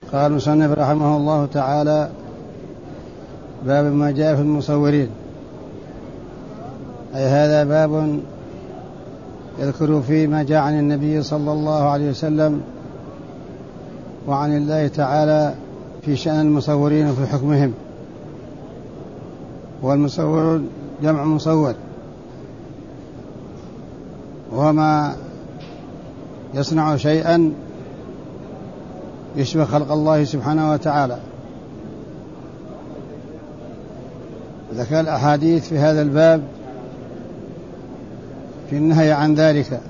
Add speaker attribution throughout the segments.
Speaker 1: قال المصنف رحمه الله تعالى: باب ما جاء في المصورين. أي هذا باب يذكر فيه ما جاء عن النبي صلى الله عليه وسلم وعن الله تعالى في شأن المصورين وفي حكمهم. والمصور جمع مصور، وهو ما يصنع شيئا يشبه خلق الله سبحانه وتعالى. ذكر الأحاديث في هذا الباب في النهي عن ذلك،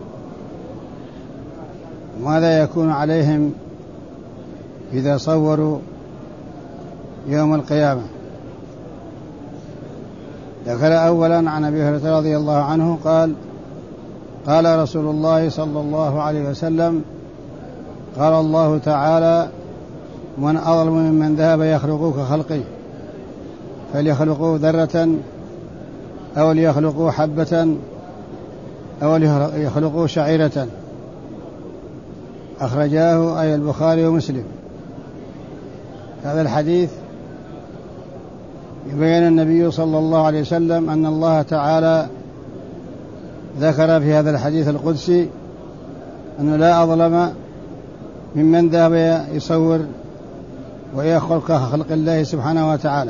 Speaker 1: وماذا يكون عليهم إذا صوروا يوم القيامة. ذكر أولا عن أبي هريرة رضي الله عنه قال: قال رسول الله صلى الله عليه وسلم: قال الله تعالى: من أظلم ممن ذهب يخلق كخلقي، فليخلقوا ذرة أو ليخلقوا حبة أو ليخلقوا شعيرة. أخرجاه أي البخاري ومسلم. هذا الحديث يبين النبي صلى الله عليه وسلم أن الله تعالى ذكر في هذا الحديث القدسي أنه لا أظلم ممن ذهب يصور ويخلق كخلق الله سبحانه وتعالى،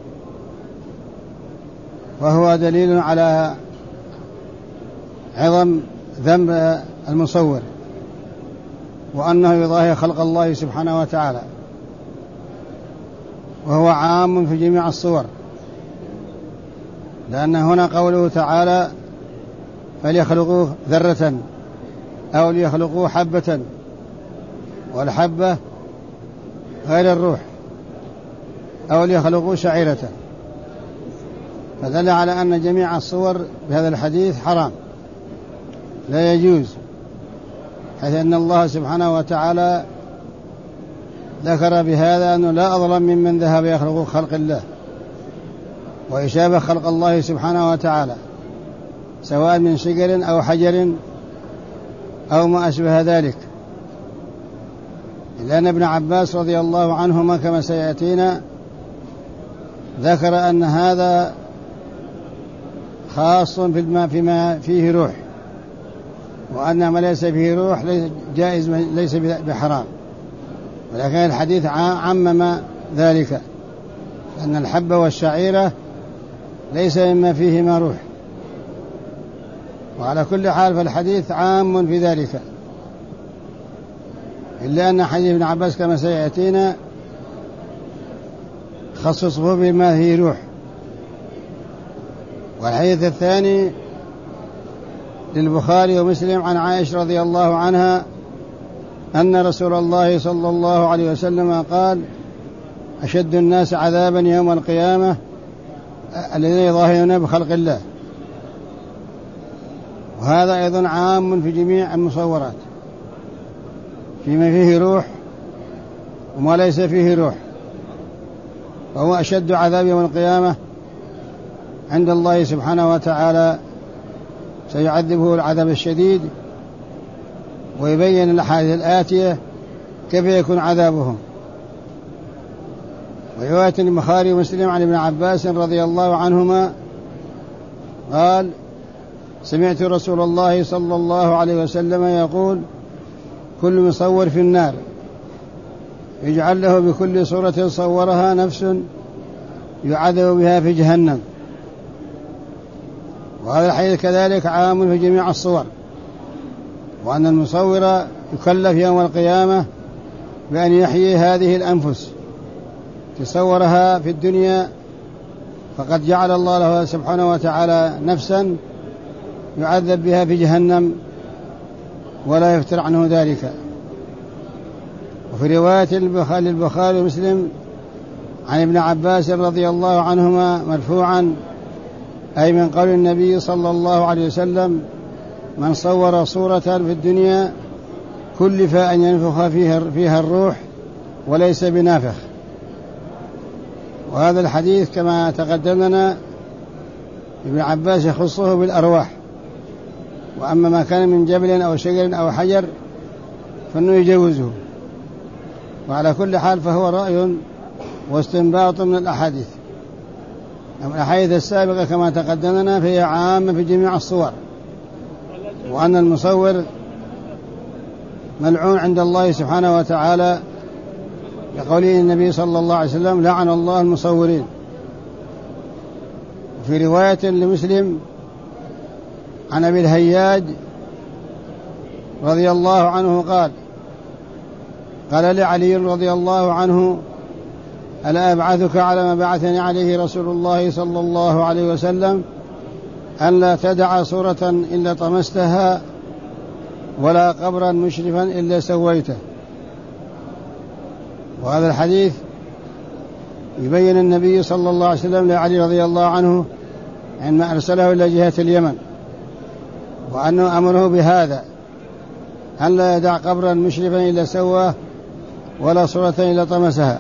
Speaker 1: وهو دليل على عظم ذنب المصور، وأنه يضاهي خلق الله سبحانه وتعالى، وهو عام في جميع الصور، لأن هنا قوله تعالى: فليخلقوا ذرة أو ليخلقوا حبة، والحبة غير الروح، أو ليخلقوا شعيرة، فدل على أن جميع الصور بهذا الحديث حرام لا يجوز، حيث أن الله سبحانه وتعالى ذكر بهذا أنه لا أظلم ممن ذهب يخلق خلق الله ويشابه خلق الله سبحانه وتعالى، سواء من شجر أو حجر أو ما أشبه ذلك. لأن ابن عباس رضي الله عنهما كما سيأتينا ذكر أن هذا خاص فيما فيه روح، وأن ما ليس فيه روح جائز ليس بحرام، ولكن الحديث عمم ذلك، أن الحبة والشعيرة ليس مما فيهما روح. وعلى كل حال فالحديث عام في ذلك، إلا أن حديث ابن عباس كما سيأتينا خصصه بما فيه روح. والحديث الثاني للبخاري ومسلم عن عائشة رضي الله عنها أن رسول الله صلى الله عليه وسلم قال: أشد الناس عذابا يوم القيامة الذين يظاهرون بخلق الله. وهذا أيضا عام في جميع المصورات، فيما فيه روح وما ليس فيه روح، فهو أشد عذاب يوم القيامة عند الله سبحانه وتعالى، سيعذبه العذاب الشديد. ويبين الأحاديث الآتية كيف يكون عذابهم. ورواية البخاري ومسلم عن ابن عباس رضي الله عنهما قال: سمعت رسول الله صلى الله عليه وسلم يقول: كل مصور في النار، يجعل له بكل صورة صورها نفس يعذب بها في جهنم. وهذا الحديث كذلك عام في جميع الصور، وأن المصور يكلف يوم القيامة بأن يحيي هذه الأنفس تصورها في الدنيا، فقد جعل الله له سبحانه وتعالى نفسا يعذب بها في جهنم ولا يفتر عنه ذلك. وفي رواية البخاري ومسلم عن ابن عباس رضي الله عنهما مرفوعا، أي من قول النبي صلى الله عليه وسلم: من صور صورة في الدنيا كلف أن ينفخ فيها الروح وليس بنافخ. وهذا الحديث كما تقدم لنا ابن عباس يخصه بالأرواح، وأما ما كان من جبل أو شجر أو حجر فإنه يجوزه. وعلى كل حال فهو رأي واستنباط من الأحاديث. الأحاديث السابقة كما تقدمنا فهي عامة في جميع الصور، وأن المصور ملعون عند الله سبحانه وتعالى لقوله النبي صلى الله عليه وسلم: لعن الله المصورين. في رواية لمسلم عن أبي الهياج رضي الله عنه قال لعلي رضي الله عنه: ألا أبعثك على ما بعثني عليه رسول الله صلى الله عليه وسلم أن لا تدع صورة إلا طمستها ولا قبرا مشرفا إلا سويته. وهذا الحديث يبين النبي صلى الله عليه وسلم لعلي رضي الله عنه عندما أرسله إلى جهة اليمن، وأنه أمره بهذا: أن لا يدع قبرا مشرفا إلا سواه ولا صورة إلا طمسها.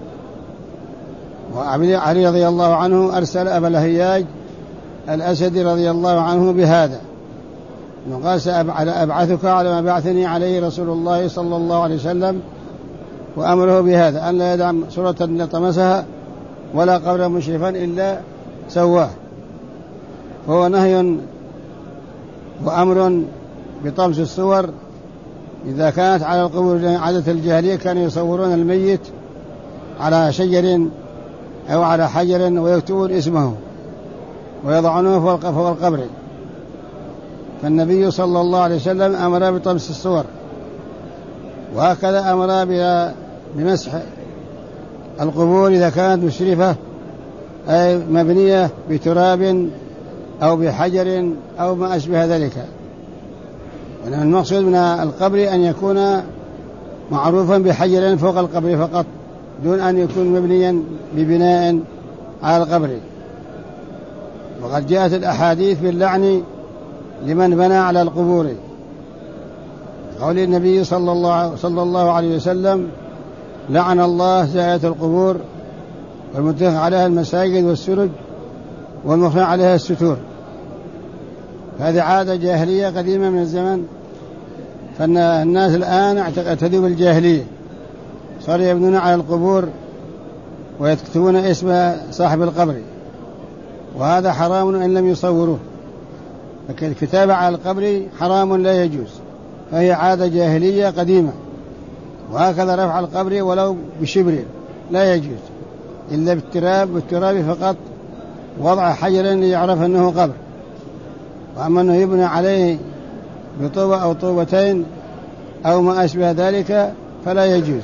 Speaker 1: وعلي رضي الله عنه أرسل أبا الهياج الأسدي رضي الله عنه بهذا، قال: سأبعثك على ما بعثني عليه رسول الله صلى الله عليه وسلم، وأمره بهذا: أن لا يدع صورة إلا طمسها ولا قبرا مشرفا إلا سواه. فهو نهي وأمر بطمس الصور إذا كانت على القبور. عادة الجاهلية كانوا يصورون الميت على شجر أو على حجر ويكتبون اسمه ويضعونه فوق القبر. فالنبي صلى الله عليه وسلم أمر بطمس الصور، وهكذا أمر بمسح القبور إذا كانت مشرفة أي مبنية بتراب أو بحجر أو ما أشبه ذلك. المقصود من القبر أن يكون معروفا بحجر فوق القبر فقط، دون أن يكون مبنيا ببناء على القبر. وقد جاءت الأحاديث باللعن لمن بنى على القبور، قول النبي صلى الله عليه وسلم: لعن الله زائرة القبور والمتخذ عليها المساجد والسرج والمخرج عليها الستور. هذه عادة جاهلية قديمة من الزمن، فالناس الآن اعتدوا بالجاهلية، صاروا يبنون على القبور ويكتبون اسم صاحب القبر، وهذا حرام إن لم يصوروه. الكتابة على القبر حرام لا يجوز، فهي عادة جاهلية قديمة. وهكذا رفع القبر ولو بشبر لا يجوز إلا بالتراب فقط، وضع حجر ليعرف أنه قبر. وأما أنه يبنى عليه بطوبة أو طوبتين أو ما أشبه ذلك فلا يجوز.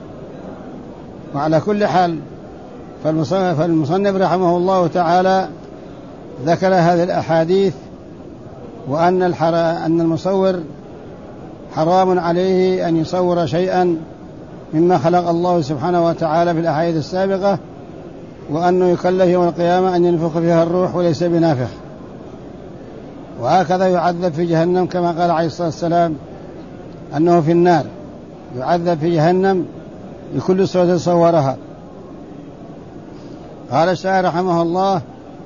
Speaker 1: وعلى كل حال فالمصنف رحمه الله تعالى ذكر هذه الأحاديث، وأن المصور حرام عليه أن يصور شيئا مما خلق الله سبحانه وتعالى في الأحاديث السابقة، وأنه يكلف يوم القيامة أن ينفخ فيها الروح وليس بنافخ. وهكذا يعذب في جهنم كما قال عليه الصلاة والسلام أنه في النار يعذب في جهنم بكل صورة صورها. قال الشاعر رحمه الله: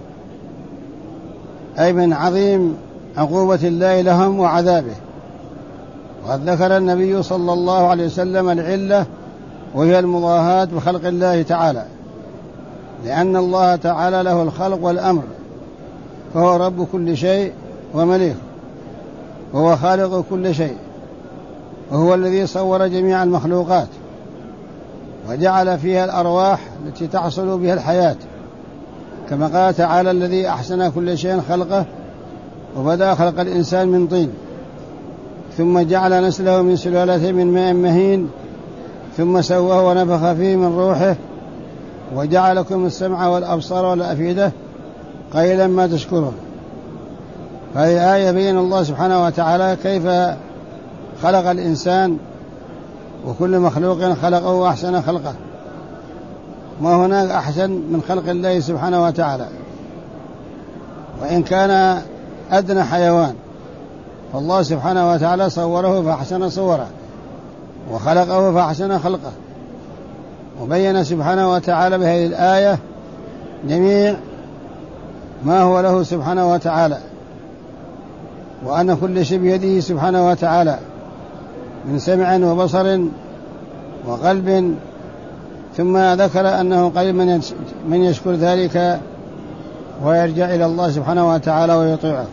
Speaker 1: أي من عظيم عقوبة الله لهم وعذابه. وقد ذكر النبي صلى الله عليه وسلم العلة، وهي المضاهاة بخلق الله تعالى، لأن الله تعالى له الخلق والأمر، فهو رب كل شيء ومليك، وهو خالق كل شيء، وهو الذي صور جميع المخلوقات وجعل فيها الأرواح التي تحصل بها الحياة، كما قال تعالى: الذي أحسن كل شيء خلقه وبدأ خلق الإنسان من طين ثم جعل نسله من سلالة من ماء مهين ثم سواه ونفخ فيه من روحه وجعل لكم السمع والأبصار والأفئدة قليلا ما تشكرون. هذه آية بين الله سبحانه وتعالى كيف خلق الإنسان، وكل مخلوق خلقه وأحسن خلقه، ما هناك أحسن من خلق الله سبحانه وتعالى. وإن كان أدنى حيوان فالله سبحانه وتعالى صوره فأحسن صوره وخلقه فأحسن خلقه. وبين سبحانه وتعالى بهذه الآية جميع ما هو له سبحانه وتعالى، وأن كل شيء بيده سبحانه وتعالى من سمع وبصر وقلب، ثم ذكر أنه قليل من يشكر ذلك ويرجع إلى الله سبحانه وتعالى ويطيعه.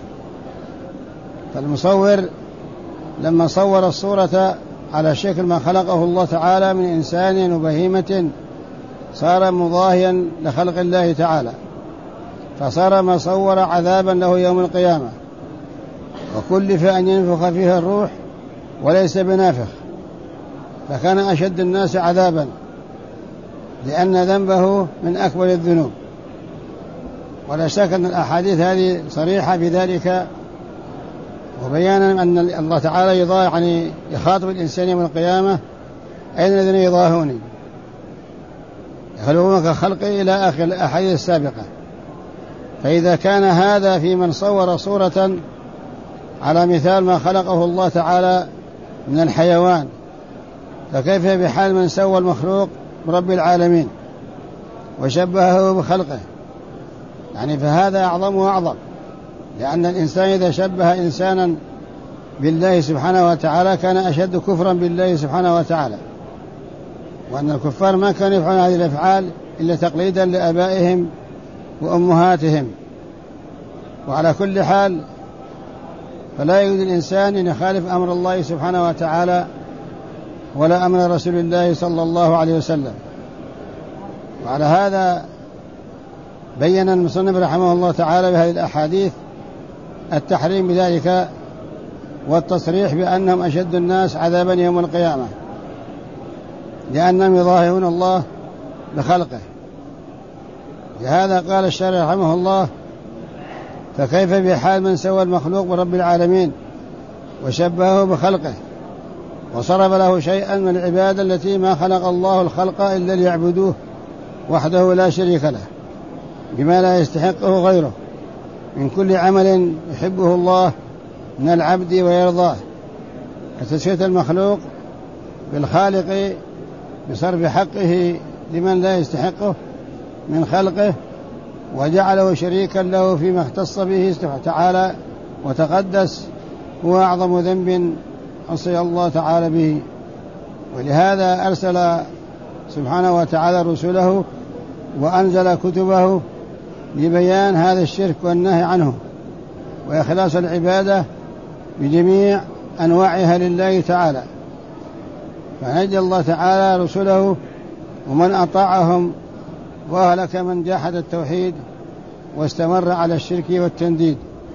Speaker 1: فالمصور لما صور الصورة على شكل ما خلقه الله تعالى من إنسان وبهيمة صار مضاهيا لخلق الله تعالى، فصار ما صور عذابا له يوم القيامة، وكلف أن ينفخ فيها الروح وليس بنافخ، فكان أشد الناس عذابا لأن ذنبه من أكبر الذنوب. ولا شك أن الأحاديث هذه صريحة بذلك، وبيانا أن الله تعالى يخاطب الإنسان يوم القيامة: أين الذين يضاهوني يخلقون كخلقي إلى آخر الأحاديث السابقة. فإذا كان هذا في من صور صورة على مثال ما خلقه الله تعالى من الحيوان، فكيف بحال من سوى المخلوق برب العالمين وشبهه بخلقه؟ فهذا أعظم وأعظم، لأن الإنسان إذا شبه إنسانا بالله سبحانه وتعالى كان أشد كفرا بالله سبحانه وتعالى، وأن الكفار ما كانوا يفعلون هذه الأفعال إلا تقليدا لآبائهم وأمهاتهم. وعلى كل حال فلا يجوز الإنسان أن يخالف أمر الله سبحانه وتعالى ولا أمر رسول الله صلى الله عليه وسلم. وعلى هذا بين المصنف رحمه الله تعالى بهذه الأحاديث التحريم بذلك والتصريح بأنهم أشد الناس عذابا يوم القيامة، لأنهم يضاهئون الله بخلقه. لهذا قال الشارح رحمه الله: فكيف بحال من سوى المخلوق برب العالمين وشبهه بخلقه وصرف له شيئا من العبادة التي ما خلق الله الخلق إلا ليعبدوه وحده لا شريك له بما لا يستحقه غيره من كل عمل يحبه الله من العبد ويرضاه، فتسوية المخلوق بالخالق بصرف حقه لمن لا يستحقه من خلقه، وجعله شريكا له فيما اختص به تعالى وتقدس، هو أعظم ذنب عصي الله تعالى به. ولهذا أرسل سبحانه وتعالى رسله وأنزل كتبه لبيان هذا الشرك والنهي عنه وإخلاص العبادة بجميع أنواعها لله تعالى. فنجى الله تعالى رسله ومن أطاعهم وأهلك من جاحد التوحيد واستمر على الشرك والتنديد.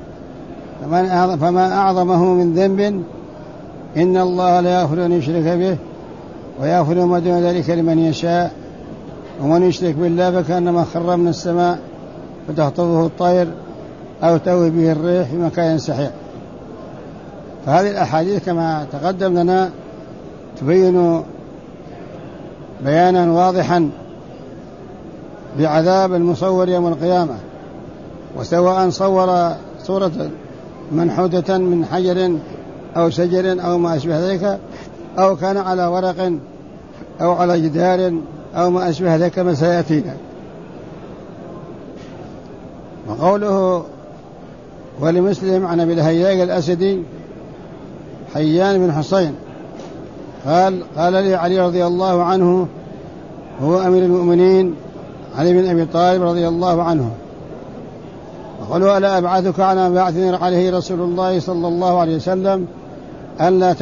Speaker 1: فما أعظمه من ذنب إن الله لا يغفر أن يشرك به ويغفر ما دون ذلك لمن يشاء، ومن يشرك بالله فكأنما خر من السماء فتخطفه الطير أو تهوي به الريح في مكان سحيق. فهذه الأحاديث كما تقدم لنا تبين بيانا واضحا بعذاب المصور يوم القيامة، وسواء صور صورة منحوتة من حجر أو شجر أو ما أشبه ذلك، أو كان على ورق أو على جدار أو ما أشبه ذلك كما سيأتينا. وقوله: ولمسلم عن أبي الهياج الأسدي حيان بن حسين قال لي علي رضي الله عنه هو أمير المؤمنين علي بن أبي طالب رضي الله عنه، وقالوا: ألا أبعثك على ما بعثني عليه رسول الله صلى الله عليه وسلم ألا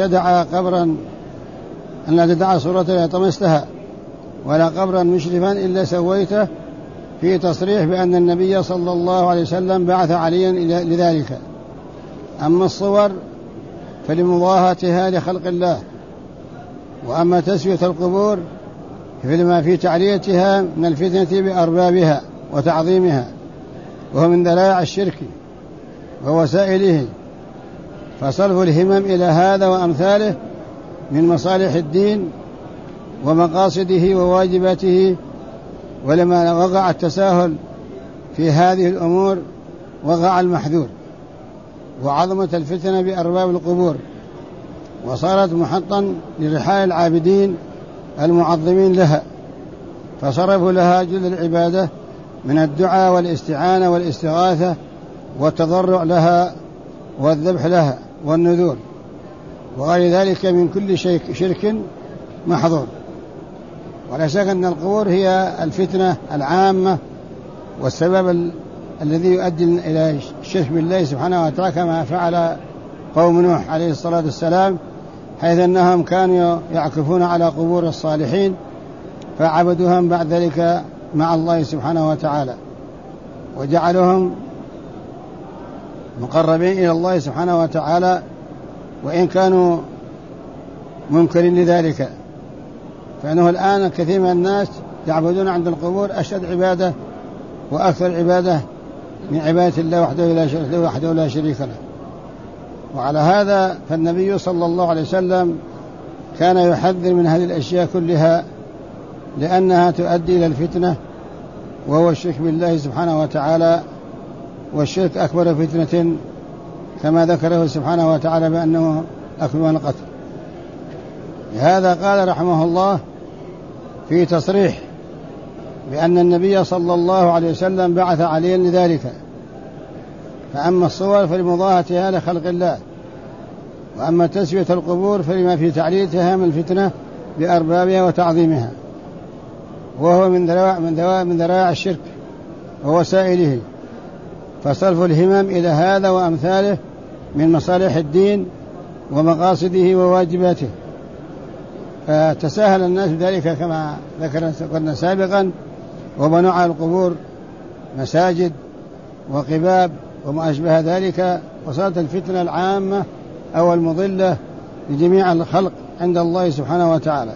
Speaker 1: تدع صورة لا طمستها ولا قبرا مشرفا إلا سويته، في تصريح بأن النبي صلى الله عليه وسلم بعث عليا لذلك. أما الصور فلمضاهاتها لخلق الله، وأما تسوية القبور فلما في تعليتها من الفتنة بأربابها وتعظيمها، وهو من ذرائع الشرك ووسائله. فصرف الهمم إلى هذا وأمثاله من مصالح الدين ومقاصده وواجباته. ولما وقع التساهل في هذه الأمور وقع المحذور، وعظمة الفتنة بأرباب القبور، وصارت محطا لرحال العابدين المعظمين لها، فصرفوا لها جل العبادة من الدعاء والاستعانة والاستغاثة والتضرع لها والذبح لها والنذور وغير ذلك من كل شرك محظور. ولا شك أن القبور هي الفتنة العامة والسبب الذي يؤدي إلى الشرك بالله سبحانه وتعالى، كما فعل قوم نوح عليه الصلاة والسلام، حيث أنهم كانوا يعكفون على قبور الصالحين فعبدوهم بعد ذلك مع الله سبحانه وتعالى، وجعلهم مقربين إلى الله سبحانه وتعالى وإن كانوا منكرين لذلك. فإنه الآن كثير من الناس يعبدون عند القبور أشد عبادة وأكثر عبادة من عبادة الله وحده لا شريك له. وعلى هذا فالنبي صلى الله عليه وسلم كان يحذر من هذه الأشياء كلها، لأنها تؤدي إلى الفتنة، وهو الشرك بالله سبحانه وتعالى، والشرك أكبر فتنة كما ذكره سبحانه وتعالى بأنه أكبر من القتل. لهذا قال رحمه الله في تصريح بأن النبي صلى الله عليه وسلم بعث عليا لذلك، فأما الصور فلمضاهتها لخلق الله، وأما تسوية القبور فلما في تعليتها من الفتنة بأربابها وتعظيمها، وهو من ذرائع الشرك ووسائله، فصرف الهمم إلى هذا وأمثاله من مصالح الدين ومقاصده وواجباته. فتساهل الناس بذلك كما ذكرنا سابقا، وبنوا على القبور مساجد وقباب وما أشبه ذلك، وصارت الفتنة العامة أو المضلة لجميع الخلق عند الله سبحانه وتعالى.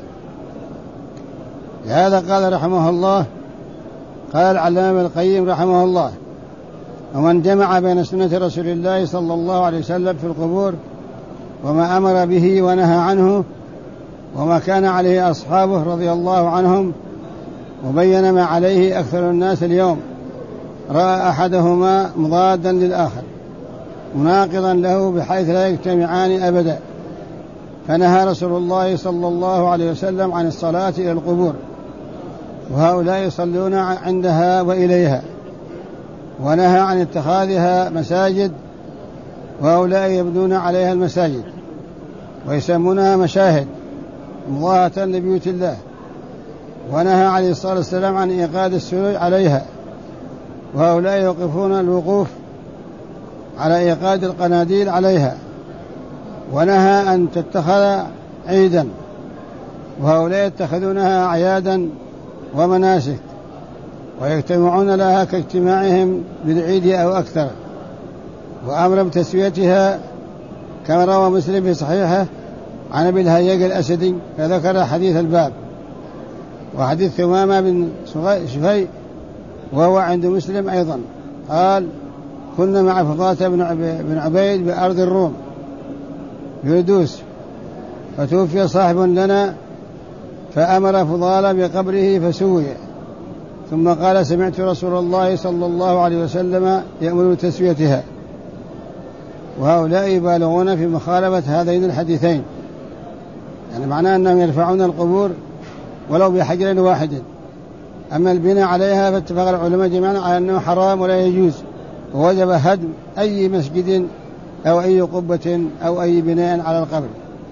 Speaker 1: لهذا قال رحمه الله، قال العلامة ابن القيم رحمه الله: ومن جمع بين سنة رسول الله صلى الله عليه وسلم في القبور وما أمر به ونهى عنه وما كان عليه أصحابه رضي الله عنهم، وبين ما عليه أكثر الناس اليوم، رأى أحدهما مضادا للآخر مناقضا له بحيث لا يجتمعان أبدا، فنهى رسول الله صلى الله عليه وسلم عن الصلاة إلى القبور، وهؤلاء يصلون عندها وإليها، ونهى عن اتخاذها مساجد، وهؤلاء يبنون عليها المساجد ويسمونها مشاهد مضاهاة لبيوت الله، ونهى عليه الصلاة والسلام عن إيقاد السرور عليها، وهؤلاء يوقفون الوقوف على إيقاد القناديل عليها، ونهى أن تتخذ عيدا، وهؤلاء يتخذونها أعيادا ومناسك ويجتمعون لها كاجتماعهم للعيد أو أكثر، وأمر بتسويتها كما روى مسلم في صحيحه عن أبي الهياج الأسدي فذكر حديث الباب، وحديث ثمامة بن شفي وهو عند مسلم أيضا قال: كنا مع فضالة بن عبيد بأرض الروم يردوس، فتوفي صاحب لنا فأمر فضالة بقبره فسوي، ثم قال: سمعت رسول الله صلى الله عليه وسلم يأمر بتسويتها. وهؤلاء يبالغون في مخالفة هذين الحديثين، يعني معناه أنهم يرفعون القبور ولو بحجر واحد. أما البناء عليها فاتفق العلماء جميعا على أنه حرام ولا يجوز، ووجب هدم أي مسجد أو أي قبة أو أي بناء على القبر.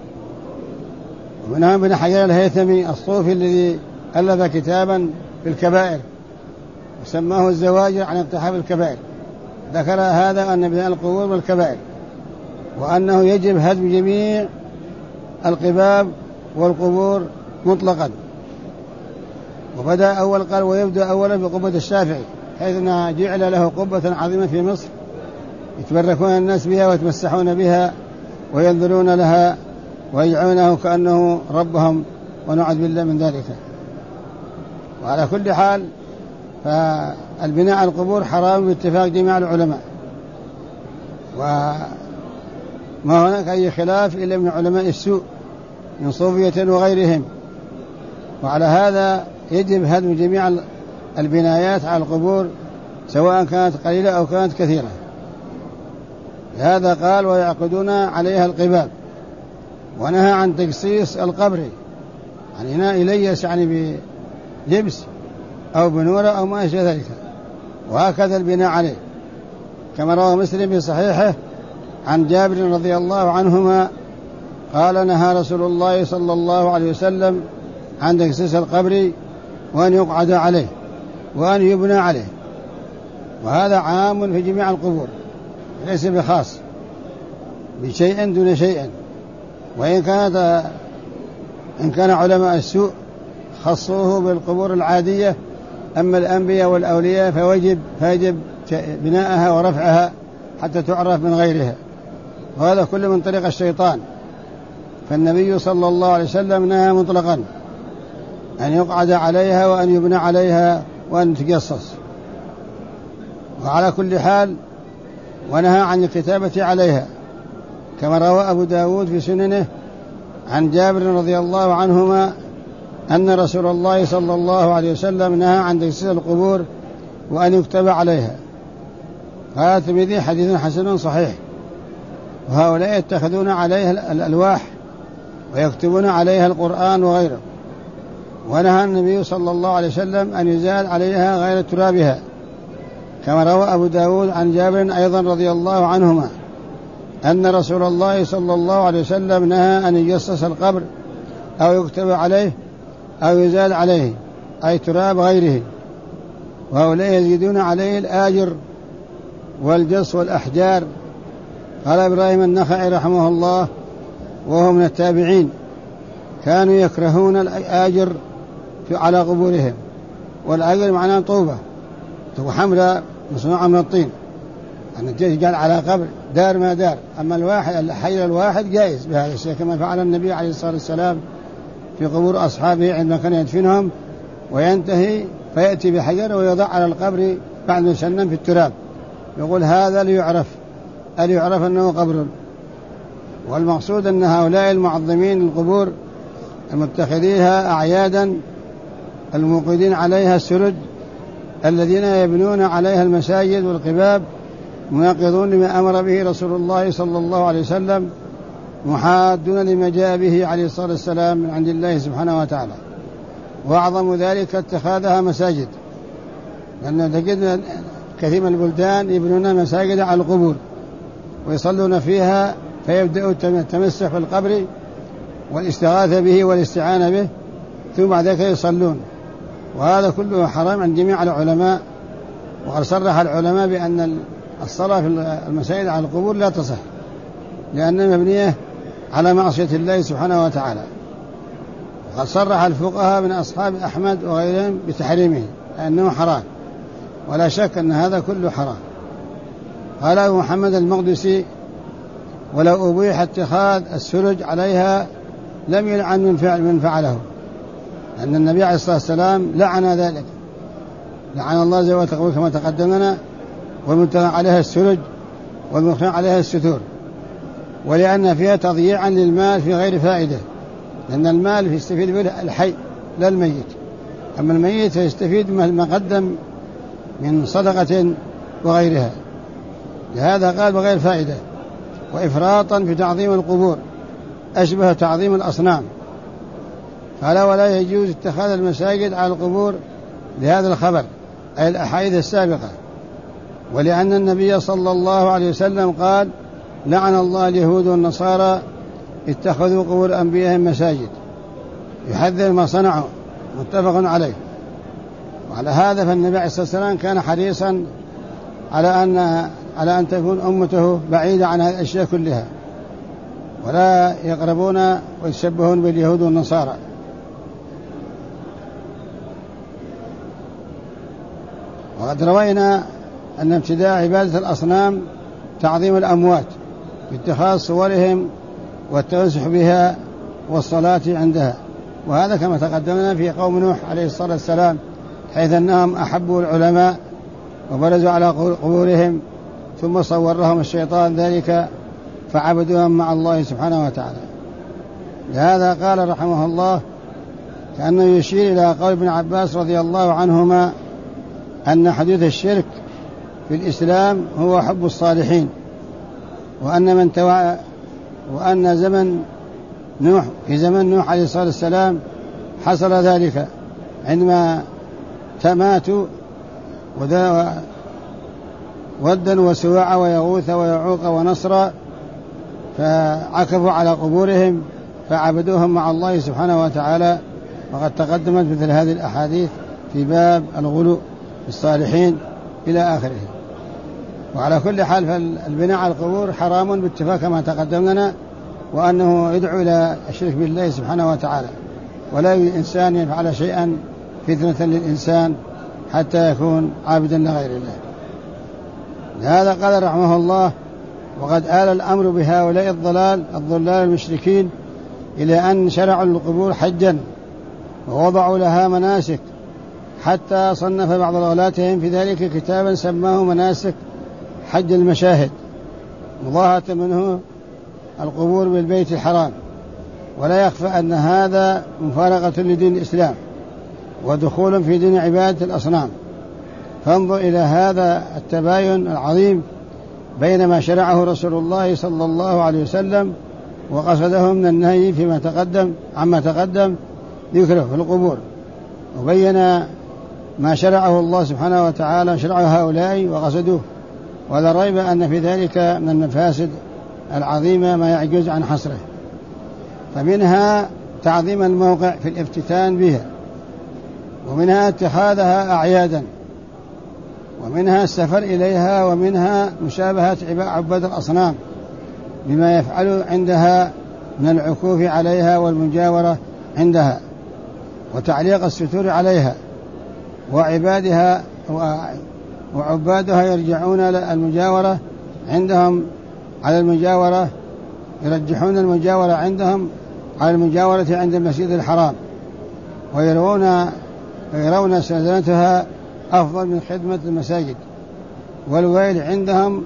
Speaker 1: ومنهم ابن حجر الهيثمي الصوفي الذي ألف كتابا في الكبائر وسماه الزواجر عن اقتحام الكبائر، ذكر هذا أن بناء القبور والكبائر، وأنه يجب هدم جميع القباب والقبور مطلقا. وبدأ أول قال ويبدأ أولا بقبة الشافعي، حيث أنها جعل له قبة عظيمة في مصر يتبركون الناس بها ويتمسحون بها وينظرون لها ويجعلونه كأنه ربهم، ونعوذ بالله من ذلك. وعلى كل حال فالبناء على القبور حرام باتفاق جميع العلماء، وما هناك أي خلاف إلا من علماء السوء من صوفية وغيرهم. وعلى هذا يجب هدم جميع البنايات على القبور سواء كانت قليلة أو كانت كثيرة. لهذا قال: ويعقدون عليها القباب، ونهى عن تقصيص القبر، يعني هنا إليس يعني بلبس أو بنورة أو ما أشبه ذلك، وهكذا البناء عليه، كما روى مسلم في صحيحه عن جابر رضي الله عنهما قال: نهى رسول الله صلى الله عليه وسلم عند اكساس القبر وأن يقعد عليه وأن يبنى عليه. وهذا عام في جميع القبور ليس بخاص بشيء دون شيء. وإن كان علماء السوء خصوه بالقبور العادية، أما الأنبياء والأولياء فيجب بناءها ورفعها حتى تعرف من غيرها، وهذا كله من طريق الشيطان. فالنبي صلى الله عليه وسلم نهى مطلقا أن يقعد عليها وأن يبنى عليها وأن تجصص. وعلى كل حال ونهى عن الكتابة عليها، كما روى أبو داود في سننه عن جابر رضي الله عنهما أن رسول الله صلى الله عليه وسلم نهى عن تجسيس القبور وأن يكتب عليها. هذا الترمذي حديث حسن صحيح. وهؤلاء يتخذون عليها الألواح ويكتبون عليها القرآن وغيره. ونهى النبي صلى الله عليه وسلم أن يزال عليها غير ترابها، كما روى أبو داود عن جابر أيضا رضي الله عنهما أن رسول الله صلى الله عليه وسلم نهى أن يجسس القبر أو يكتب عليه أو يزال عليه، أي تراب غيره. وهؤلاء يزيدون عليه الآجر والجص والأحجار. قال إبراهيم النخعي رحمه الله وهو من التابعين: كانوا يكرهون الآجر على قبورهم. والآجر معناه طوبة حمراء مصنوعة من الطين، أن يجعل على قبر دار ما دار. أما الواحد الحجر الواحد جائز بهذا الشيء، كما فعل النبي عليه الصلاة والسلام في قبور أصحابه عندما كان يدفنهم، وينتهي فيأتي بحجر ويضع على القبر بعد ما يسنن في التراب، يقول هذا ليعرف أنه قبر. والمقصود أن هؤلاء المعظمين القبور المتخذيها أعيادا الموقدين عليها السرج الذين يبنون عليها المساجد والقباب مناقضون لما أمر به رسول الله صلى الله عليه وسلم، محادون لما جاء به عليه الصلاة والسلام من عند الله سبحانه وتعالى. وأعظم ذلك اتخاذها مساجد، لأن تجد كثير من البلدان يبنون مساجد على القبور ويصلون فيها، فيبدأوا التمسح في القبر والاستغاثة به والاستعانة به، ثم بعد ذلك يصلون. وهذا كله حرام عند جميع العلماء. وقد صرح العلماء بأن الصلاة في المساجد على القبور لا تصح، لأنها مبنية على معصية الله سبحانه وتعالى. وقد صرح الفقهاء من أصحاب أحمد وغيرهم بتحريمه لأنه حرام، ولا شك أن هذا كله حرام. قال أبو محمد المقدسي: ولو أبيح اتخاذ السرج عليها لم يلعن من فعله، لأن النبي عليه الصلاة والسلام لعن ذلك، لعن الله زي وتقول كما تقدمنا، والمتخذ عليها السرج والمتخذ عليها الستور. ولأن فيها تضييعا للمال في غير فائدة، لأن المال يستفيد به الحي لا الميت، أما الميت يستفيد ما قدم من صدقة وغيرها. لهذا قال بغير فائدة، وإفراطا في تعظيم القبور أشبه تعظيم الأصنام. قال: ولا يجوز اتخاذ المساجد على القبور لهذا الخبر، أي الأحاديث السابقة. ولأن النبي صلى الله عليه وسلم قال: لعن الله اليهود والنصارى اتخذوا قبور أنبيائهم مساجد، يحذر ما صنعوا، متفق عليه. وعلى هذا فالنبي عليه الصلاة والسلام كان حريصا على أن تكون أمته بعيدة عن هذه الأشياء كلها، ولا يقربون ويتشبهون باليهود والنصارى. وقد روينا أن ابتداء عبادة الأصنام تعظيم الأموات باتخاذ صورهم والتمسح بها والصلاة عندها. وهذا كما تقدمنا في قوم نوح عليه الصلاة والسلام، حيث أنهم أحبوا العلماء وبرزوا على قبورهم، ثم صورهم الشيطان ذلك فعبدوهم مع الله سبحانه وتعالى. لهذا قال رحمه الله كأنه يشير إلى قول ابن عباس رضي الله عنهما أن حدوث الشرك في الإسلام هو حب الصالحين، وأن زمن نوح في زمن نوح عليه الصلاة والسلام حصل ذلك عندما تماتوا ودا وسواع ويغوث ويعوق ونصر، فعكفوا على قبورهم فعبدوهم مع الله سبحانه وتعالى وقد تقدمت مثل هذه الأحاديث في باب الغلو في الصالحين إلى آخره. وعلى كل حال فالبناء على القبور حرام باتفاق كما تقدم لنا، وأنه يدعو إلى الشرك بالله سبحانه وتعالى، ولا الإنسان يفعل شيئا فتنة للإنسان حتى يكون عابدا لغير الله. لهذا قال رحمه الله: وقد آل الأمر بهؤلاء الضلال المشركين إلى أن شرعوا القبور حجا ووضعوا لها مناسك، حتى صنف بعض غلاتهم في ذلك كتابا سماه مناسك حج المشاهد، مضاهاة منه القبور بالبيت الحرام. ولا يخفى أن هذا مفارقة لدين الإسلام ودخول في دين عبادة الأصنام. فانظر إلى هذا التباين العظيم بين ما شرعه رسول الله صلى الله عليه وسلم وقصده من النهي فيما تقدم عما تقدم ذكره في القبور، وبين ما شرعه الله سبحانه وتعالى شرعه هؤلاء وقصدوه. ولا ريب أن في ذلك من المفاسد العظيمة ما يعجز عن حصره، فمنها تعظيم الموقع في الافتتان بها، ومنها اتخاذها أعيادا، ومنها السفر إليها، ومنها مشابهة عباد الأصنام بما يفعل عندها من العكوف عليها والمجاورة عندها وتعليق الستور عليها، وعبادها يرجعون المجاورة عندهم على المجاورة، يرجحون المجاورة عندهم على المجاورة عند المسجد الحرام، ويرون سلامتها أفضل من خدمة المساجد. والويل عندهم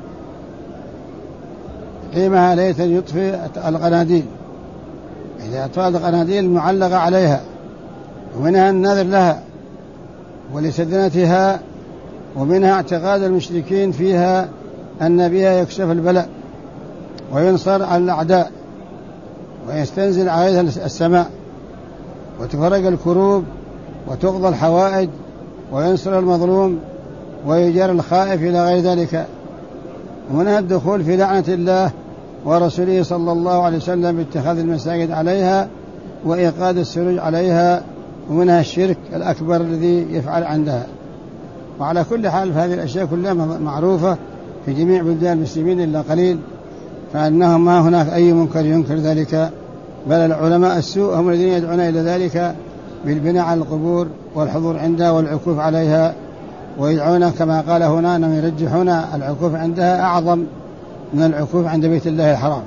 Speaker 1: قيمها ليت يطفئ القناديل إذا أطفأت القناديل المعلقة عليها، ومنها النذر لها ولسدنتها، ومنها اعتقاد المشركين فيها أن بها يكشف البلاء وينصر على الأعداء ويستنزل عليها السماء وتفرج الكروب وتقضى الحوائج وينصر المظلوم ويجار الخائف إلى غير ذلك. ومنها الدخول في لعنة الله ورسوله صلى الله عليه وسلم باتخاذ المساجد عليها وإيقاد السروج عليها، ومنها الشرك الأكبر الذي يفعل عندها. وعلى كل حال فهذه الأشياء كلها معروفة في جميع بلدان المسلمين إلا قليل، فأنهم ما هناك أي منكر ينكر ذلك، بل العلماء السوء هم الذين يدعون إلى ذلك بالبناء على القبور والحضور عندها والعكوف عليها، ويدعون كما قال هنا أنهم يرجحون العكوف عندها أعظم من العكوف عند بيت الله الحرام.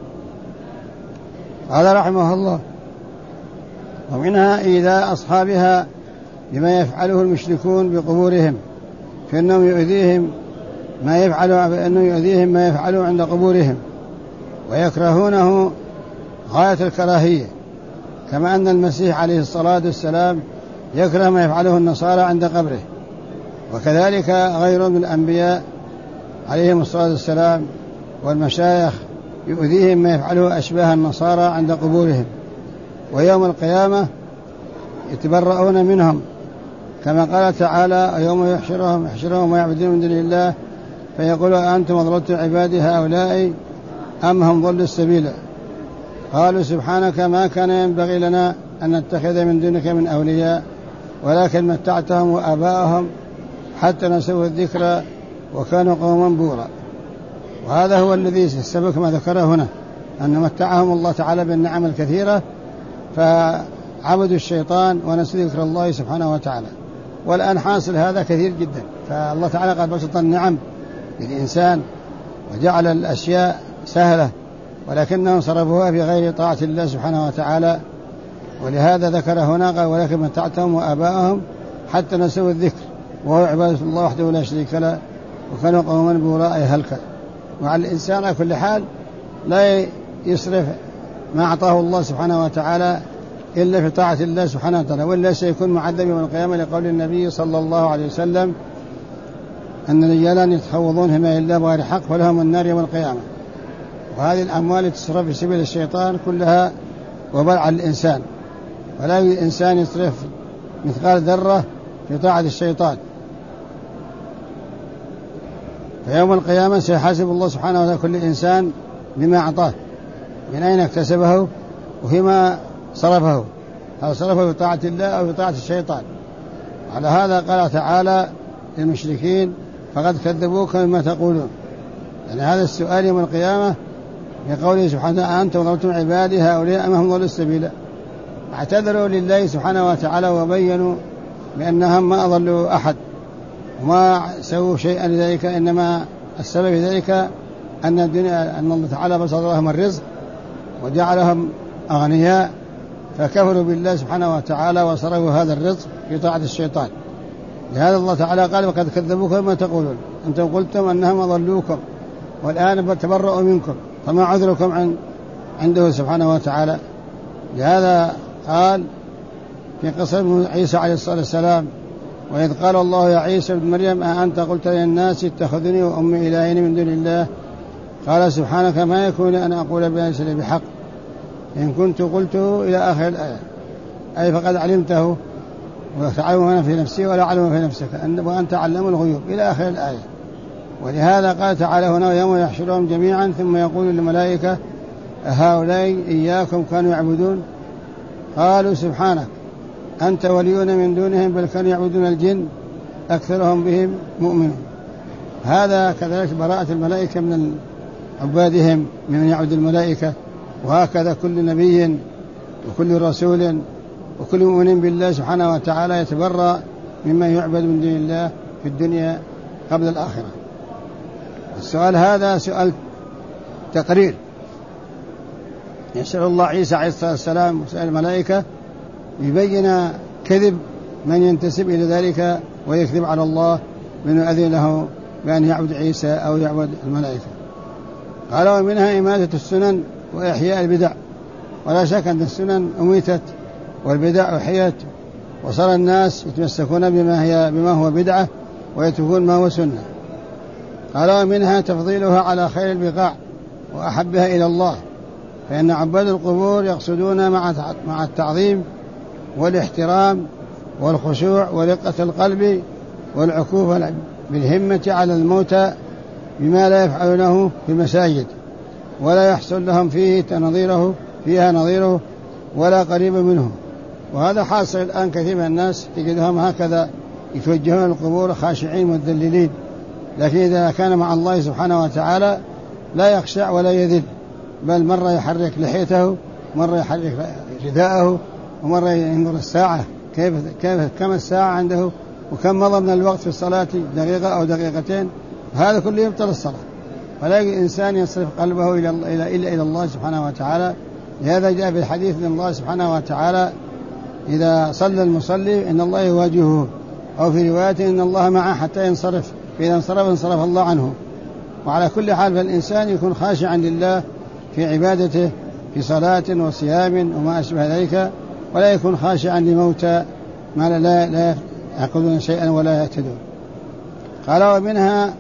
Speaker 1: قال رحمه الله: ومنها إيذاء أصحابها بما يفعله المشركون بقبورهم، فإنهم يؤذيهم ما يفعله عند قبورهم ويكرهونه غاية الكراهية، كما أن المسيح عليه الصلاة والسلام يكره ما يفعله النصارى عند قبره، وكذلك غيرهم من الأنبياء عليهم الصلاة والسلام والمشايخ يؤذيهم ما يفعله أشباه النصارى عند قبورهم، ويوم القيامة يتبرؤون منهم، كما قال تعالى: يوم يحشرهم ويعبدون من دون الله فيقول: أنتم أضللتم عبادي هؤلاء أم هم ضلوا السبيل؟ قالوا: سبحانك ما كان ينبغي لنا أن نتخذ من دونك من أولياء ولكن متعتهم وآباءهم حتى نسوا الذكر وكانوا قوما بورا. وهذا هو الذي السبب كما ذكره هنا، أن متعهم الله تعالى بالنعم الكثيرة فعبدوا الشيطان ونسوا ذكر الله سبحانه وتعالى. والآن حاصل هذا كثير جدا، فالله تعالى قد بسط النعم للإنسان وجعل الأشياء سهلة، ولكنهم صرفوها في غير طاعة الله سبحانه وتعالى. ولهذا ذكر هنا قال: ولكن متعتهم وآباءهم حتى نسوا الذكر وهو عبادة الله وحده لا شريك له وكانوا قوما بوراء هلكا. وعلى الإنسان على كل حال لا يصرف ما أعطاه الله سبحانه وتعالى إلا في طاعة الله سبحانه وتعالى، وإلا سيكون معذب يوم القيامة، لقول النبي صلى الله عليه وسلم: أن رجالا يتخوضون في ماء الله بغير حق فلهم النار يوم القيامة. وهذه الأموال تصرف في سبيل الشيطان كلها وبال على الإنسان، ولا الإنسان يصرف مثقال ذرة في طاعة الشيطان. فيوم القيامة سيحاسب الله سبحانه وتعالى كل إنسان بما أعطاه، من أين اكتسبه وفيما صرفه، هل صرفه في طاعة الله أو في طاعة الشيطان. على هذا قال تعالى للمشركين فقد كذبوك بما تقولون. يعني هذا السؤال يوم القيامة بقوله سبحانه أنتم ضللتم عبادي هؤلاء أم هم ضلوا السبيل. اعتذروا لله سبحانه وتعالى وبينوا بأنهم ما أضلوا أحد وما سووا شيئا لذلك، إنما السبب في ذلك أن الله تعالى بسط لهم الرزق وجعلهم أغنياء فكفروا بالله سبحانه وتعالى وصرفوا هذا الرزق في طاعة الشيطان. لهذا الله تعالى قال وقد كذبوكم بما تقولون أنتم قلتم أنهم أضلوكم والآن تبرؤوا منكم فما عذركم عنده سبحانه وتعالى. لهذا قال في قصة عيسى عليه الصلاة والسلام وإذ قال الله يا عيسى ابن مريم أأنت قلت للناس اتخذني وأمي إلهين من دون الله قال سبحانك ما يكون أن أقول ما ليس لي بحق إن كنت قلته إلى آخر الآية. أي فقد علمته وتعلم ما في نفسي ولا أعلم في نفسك وأنت علم الغيوب إلى آخر الآية. ولهذا قال تعالى هنا يوم يحشرهم جميعا ثم يقول للملائكة أهؤلاء إياكم كانوا يعبدون قالوا سبحانك أنت وليون من دونهم بل كانوا يعبدون الجن أكثرهم بهم مؤمنون. هذا كذلك براءة الملائكة من عبادهم ممن يعبد الملائكة. وهكذا كل نبي وكل رسول وكل مؤمن بالله سبحانه وتعالى يتبرأ ممن يعبد من دون الله في الدنيا قبل الآخرة. السؤال هذا سؤال تقرير. يسأل الله عيسى عليه الصلاة والسلام وسأل الملائكة يبين كذب من ينتسب إلى ذلك ويكذب على الله من يؤذن له بأن يعبد عيسى أو يعبد الملائكة. قال ومنها إماتة السنن وإحياء البدع. ولا شك أن السنن أميتت والبدع أحيت وصار الناس يتمسكون بما هو بدعة ويتركون ما هو سنة. قال ومنها تفضيلها على خير البقاع وأحبها إلى الله فإن عباد القبور يقصدون مع التعظيم والاحترام والخشوع ورقة القلب والعكوف بالهمة على الموتى بما لا يفعلونه في المساجد ولا يحصل لهم فيها نظيره ولا قريب منه. وهذا حاصل الآن كثير من الناس تجدهم هكذا يتوجهون القبور خاشعين مذللين، لكن إذا كان مع الله سبحانه وتعالى لا يخشع ولا يذل، بل مرة يحرك لحيته مرة يحرك رداءه ومرة ينظر الساعة كم الساعة عنده وكم مضى من الوقت في الصلاة دقيقة أو دقيقتين. هذا كله يبطل الصلاة. فلا إنسان يصرف قلبه إلى الله سبحانه وتعالى. لهذا جاء في الحديث أن الله سبحانه وتعالى إذا صلى المصلي إن الله يواجهه، أو في رواية إن الله معه حتى ينصرف، فإذا انصرف الله عنه. وعلى كل حال فالإنسان يكون خاشعا لله في عبادته في صلاة وصيام وما أشبه ذلك، ولا يكون خاشعا لموتى ما لا يعقلون شيئا ولا يهتدون. قال ومنها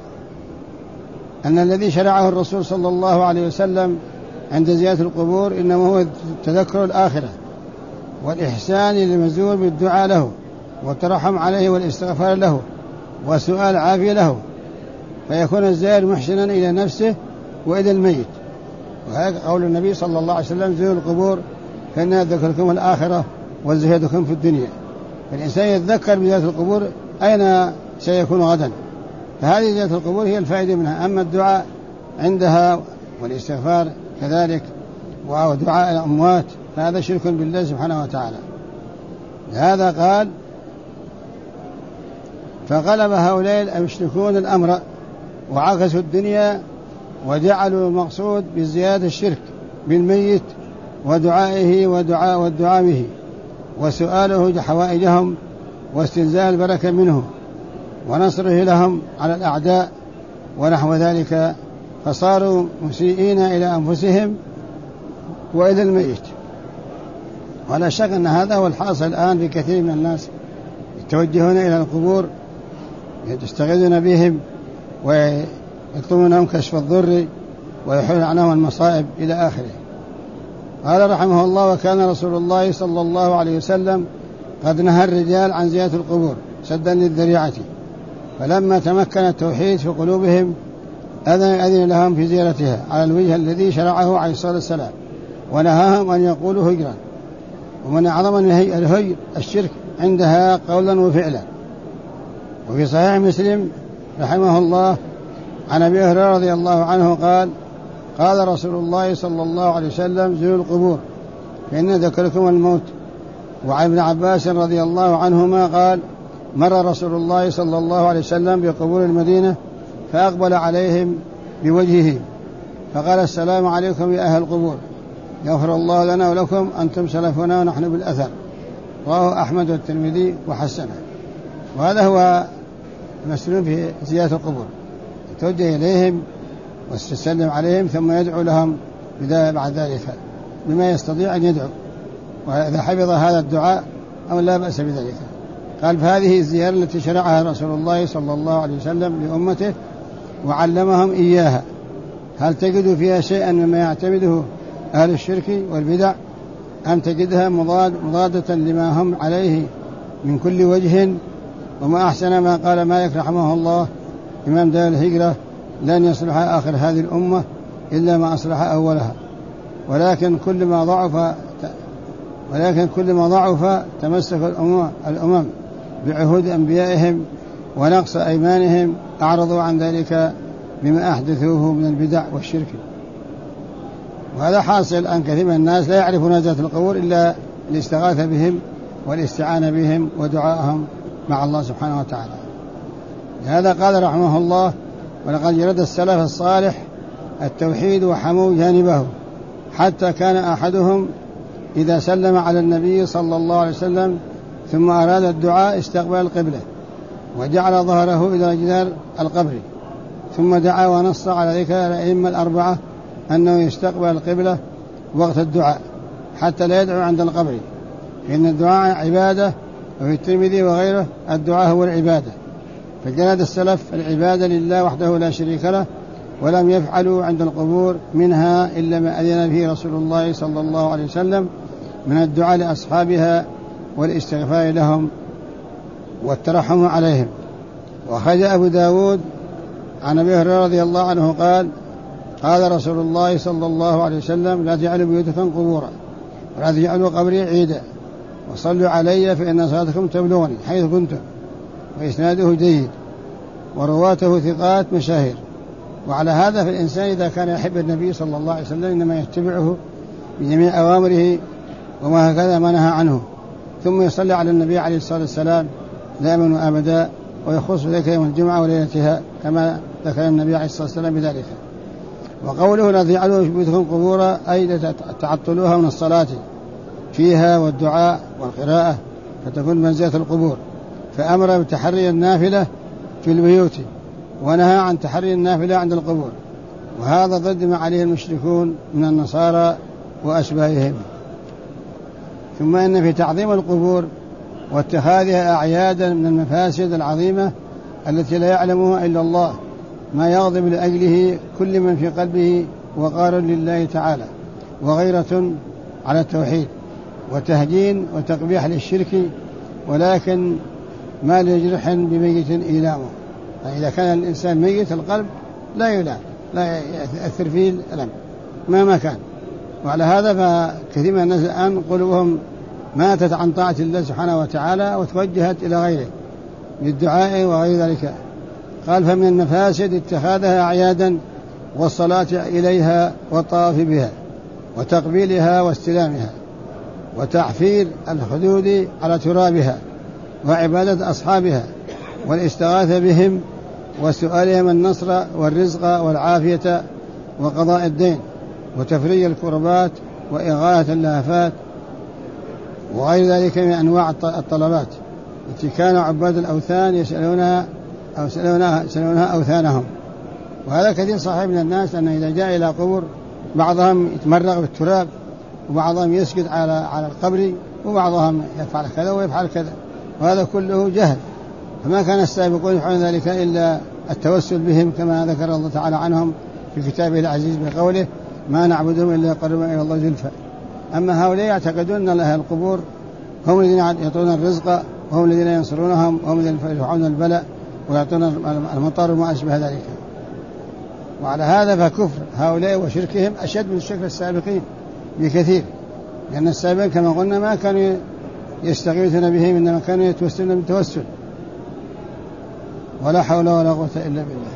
Speaker 1: أن الذي شرعه الرسول صلى الله عليه وسلم عند زيارة القبور إنما هو تذكر الآخرة والإحسان للمزور بالدعاء له والترحم عليه والاستغفار له وسؤال عافية له، فيكون الزائر محسنا إلى نفسه وإلى الميت. وهذا قول النبي صلى الله عليه وسلم زوروا القبور فإنها تذكركم الآخرة وزهدكم في الدنيا. فالإنسان يتذكر بزيارة القبور أين سيكون غدا، فهذه زيارة القبور هي الفائدة منها. أما الدعاء عندها والاستغفار كذلك ودعاء الأموات فهذا شرك بالله سبحانه وتعالى. لهذا قال فغلب هؤلاء المشركون الأمر وعكسوا الدنيا وجعلوا المقصود بزيادة الشرك بالميت ودعائه والدعاء به وسؤاله حوائجهم واستنزال البركة منه ونصره لهم على الأعداء ونحو ذلك، فصاروا مسيئين إلى أنفسهم وإلى الميت. ولا شك أن هذا هو الحاصل الآن في كثير من الناس يتوجهون إلى القبور يستغيثون بهم ويطلبون لهم كشف الضر ويحلون عنهم المصائب إلى آخره. قال رحمه الله وكان رسول الله صلى الله عليه وسلم قد نهى الرجال عن زيارة القبور سدا للذريعة، فلما تمكن التوحيد في قلوبهم أذن لهم في زيارتها على الوجه الذي شرعه عليه الصلاة والسلام ونهاهم أن يقولوا هجرا. ومن أعظم الهجر الشرك عندها قولا وفعلا. وفي صحيح مسلم رحمه الله عن أبي هريرة رضي الله عنه قال قال رسول الله صلى الله عليه وسلم زوروا القبور فإن ذكركم الموت. وعن ابن عباس رضي الله عنهما قال مر رسول الله صلى الله عليه وسلم بقبور المدينة فأقبل عليهم بوجهه فقال السلام عليكم يا أهل القبور يغفر الله لنا ولكم أنتم سلفنا ونحن بالأثر. رواه أحمد والترمذي وحسنه. وهذا هو المسلم في زيارة القبور، يتوجه إليهم ويسلم عليهم ثم يدعو لهم بعد ذلك بما يستطيع أن يدعو، وإذا حفظ هذا الدعاء أو لا بأس بذلك. قال فهذه الزيارة التي شرعها رسول الله صلى الله عليه وسلم لأمته وعلمهم إياها، هل تجد فيها شيئا مما يعتمده أهل الشرك والبدع أم تجدها مضادة لما هم عليه من كل وجه؟ وما أحسن ما قال مالك رحمه الله إمام دار الهجرة لن يصلح آخر هذه الأمة إلا ما أصلح أولها، ولكن كل ما ضعف تمسك الأمم بعهود أنبيائهم ونقص أيمانهم أعرضوا عن ذلك بما أحدثوه من البدع والشرك. وهذا حاصل الآن كثير من الناس لا يعرفون ذات القبور إلا الاستغاثة بهم والاستعانة بهم ودعائهم مع الله سبحانه وتعالى. لهذا قال رحمه الله ولقد جرد السلف الصالح التوحيد وحموا جانبه حتى كان أحدهم إذا سلم على النبي صلى الله عليه وسلم ثم أراد الدعاء استقبل القبلة وجعل ظهره إلى جدار القبر ثم دعا ونص على ذلك الأئمة الأربعة أنه يستقبل القبلة وقت الدعاء حتى لا يدعو عند القبر، فإن الدعاء عبادة، وفي الترمذي وغيره الدعاء هو العبادة. فجرد السلف العبادة لله وحده لا شريك له، ولم يفعلوا عند القبور منها إلا ما أذن به رسول الله صلى الله عليه وسلم من الدعاء لأصحابها والاستغفار لهم والترحم عليهم. وأخرج أبو داود عن أبي هريرة رضي الله عنه قال قال رسول الله صلى الله عليه وسلم لا تجعلوا بيوتكم قبورا ولا تجعلوا قبري عيدا وصلوا علي فإن صلاتكم تبلغني حيث كنتم. وإسناده جيد ورواته ثقات مشاهير. وعلى هذا فالإنسان إذا كان يحب النبي صلى الله عليه وسلم إنما يتبعه بجميع أوامره وما هكذا ما نهى عنه، ثم يصلي على النبي عليه الصلاة والسلام دائما وأبدا، ويخص ذلك يوم الجمعة وليلتها كما ذكر النبي عليه الصلاة والسلام بذلك. وقوله لا تجعلوا بيوتكم قبورا أي تعطلوها من الصلاة فيها والدعاء والقراءة فتكون منزلة القبور، فأمر بتحري النافلة في البيوت ونهى عن تحري النافلة عند القبور، وهذا ضد ما عليه المشركون من النصارى وأشباههم. ثم إن في تعظيم القبور واتخاذها أعيادا من المفاسد العظيمة التي لا يعلمها إلا الله ما يغضب لأجله كل من في قلبه وقار لله تعالى وغيرة على التوحيد وتهجين وتقبيح للشرك، ولكن ما لجرح بميت إيلامه. إذا كان الإنسان ميت القلب لا يلام، لا يأثر فيه الألم مهما كان. وعلى هذا فكثير من الناس الآن قلوبهم ماتت عن طاعة الله سبحانه وتعالى وتوجهت إلى غيره بالدعاء وغير ذلك. قال فمن المفاسد اتخاذها أعيادا والصلاة إليها والطواف بها وتقبيلها واستلامها وتحفير الحدود على ترابها وعبادة أصحابها والاستغاثة بهم وسؤالهم النصر والرزق والعافية وقضاء الدين وتفريج الكربات وإغاثة اللهفات وغير ذلك من أنواع الطلبات التي كان عباد الأوثان يسألونها أوثانهم. وهذا كثير صحيح من الناس أنه إذا جاء إلى قبور بعضهم يتمرغ بالتراب وبعضهم يسجد على القبر وبعضهم يفعل كذا ويفعل كذا، وهذا كله جهل. فما كان السابقون يفعلون ذلك إلا التوسل بهم كما ذكر الله تعالى عنهم في كتابه العزيز بقوله ما نعبدهم إلا يقربون إلى الله زلفى. أما هؤلاء يعتقدون أن أهل القبور هم الذين يعطون الرزق وهم الذين ينصرونهم وهم الذين يرفعون البلاء ويعطون المطر وما أشبه ذلك. وعلى هذا فكفر هؤلاء وشركهم أشد من شرك السابقين بكثير. لأن السابقين كما قلنا ما كانوا يستغيثون بهم، إنما كانوا يتوسلون بالتوسل. ولا حول ولا قوة إلا بالله.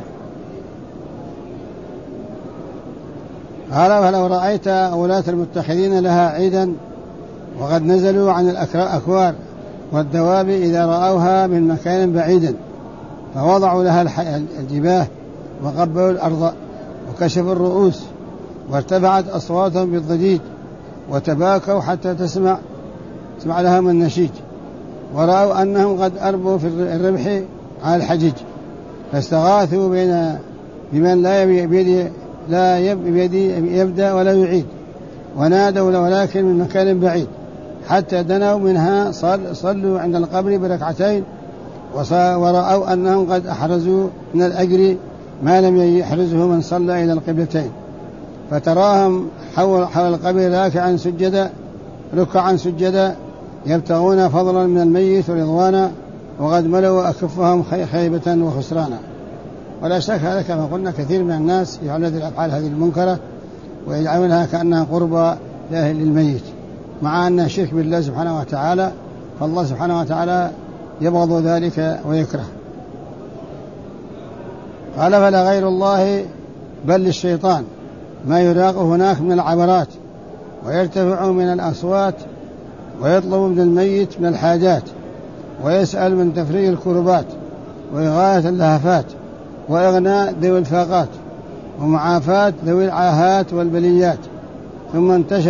Speaker 1: قال فلو رأيت ولاة المتخذين لها عيدا وقد نزلوا عن الأكوار والدواب إذا رأوها من مكان بعيد فوضعوا لها الجباه وقبلوا الأرض وكشفوا الرؤوس وارتفعت أصواتهم بالضجيج وتباكوا حتى تسمع لهم النشيج، ورأوا أنهم قد أربوا في الربح على الحجيج فاستغاثوا بمن لا يبدأ ولا يعيد، ونادوا ولكن من مكان بعيد حتى دنوا منها صلوا عند القبر بركعتين، ورأوا أنهم قد أحرزوا من الأجر ما لم يحرزه من صلى إلى القبلتين، فتراهم حول القبر ركعا سجدا يبتغون فضلا من الميت ورضوانا وقد ملوا أكفهم خيبة وخسرانا. ولا شك هذا كما قلنا كثير من الناس يفعلون هذه الأفعال هذه المنكرة ويجعلونها كأنها قربى للميت، مع أنها شرك بالله سبحانه وتعالى، فالله سبحانه وتعالى يبغض ذلك ويكره. قال فلا غير الله بل للشيطان ما يراق هناك من العبرات ويرتفع من الأصوات ويطلب من الميت من الحاجات ويسأل من تفريج الكربات وإغاية اللهفات وإغناء ذوي الفاقات ومعافاة ذوي العاهات والبليات، ثم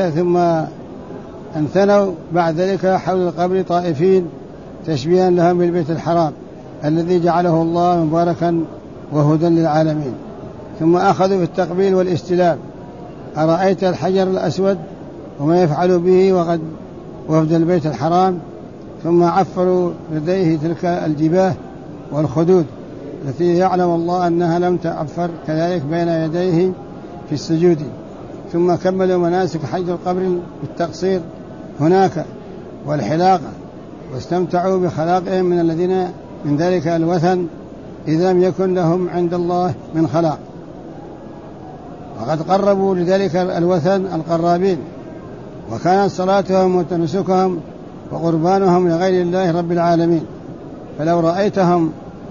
Speaker 1: انثنوا بعد ذلك حول القبر طائفين تشبيها لهم بالبيت الحرام الذي جعله الله مباركا وهدى للعالمين، ثم أخذوا في التقبيل والاستلام. أرأيت الحجر الأسود وما يفعل به وقد وفد البيت الحرام، ثم عفروا لديه تلك الجباه والخدود التي يعلم الله أنها لم تعفر كذلك بين يديه في السجود، ثم كملوا مناسك حج القبر بالتقصير هناك والحلاقة، واستمتعوا بخلاقهم من الذين من ذلك الوثن إذا لم يكن لهم عند الله من خلاق، وقد قربوا لذلك الوثن القرابين، وكانت صلاتهم وتنسكهم وقربانهم لغير الله رب العالمين. فلو رأيتهم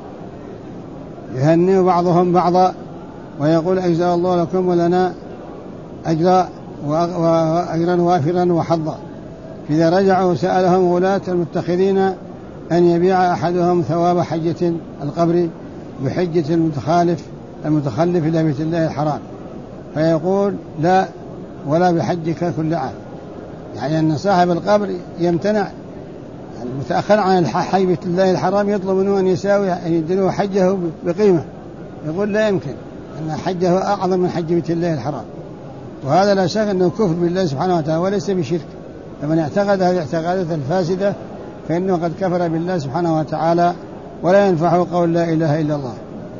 Speaker 1: يهنئ بعضهم بعضا ويقول أجزاء الله لكم ولنا أجرا وافرا وحظا، إذا رجعوا سألهم ولاة المتخذين أن يبيع أحدهم ثواب حجة القبر بحجة المتخلف إلى بيت الله الحرام، فيقول لا ولا بحجك كل عام، يعني أن صاحب القبر يمتنع المتأخر عن حج بيت الله الحرام، يطلب منه أن يدلوا حجه بقيمة، يقول لا يمكن أن حجه أعظم من حج بيت الله الحرام، وهذا لا شك أنه كفر بالله سبحانه وتعالى وليس بشرك، فمن اعتقد هذه الاعتقادات الفاسدة فإنه قد كفر بالله سبحانه وتعالى ولا ينفعه قول لا إله إلا الله.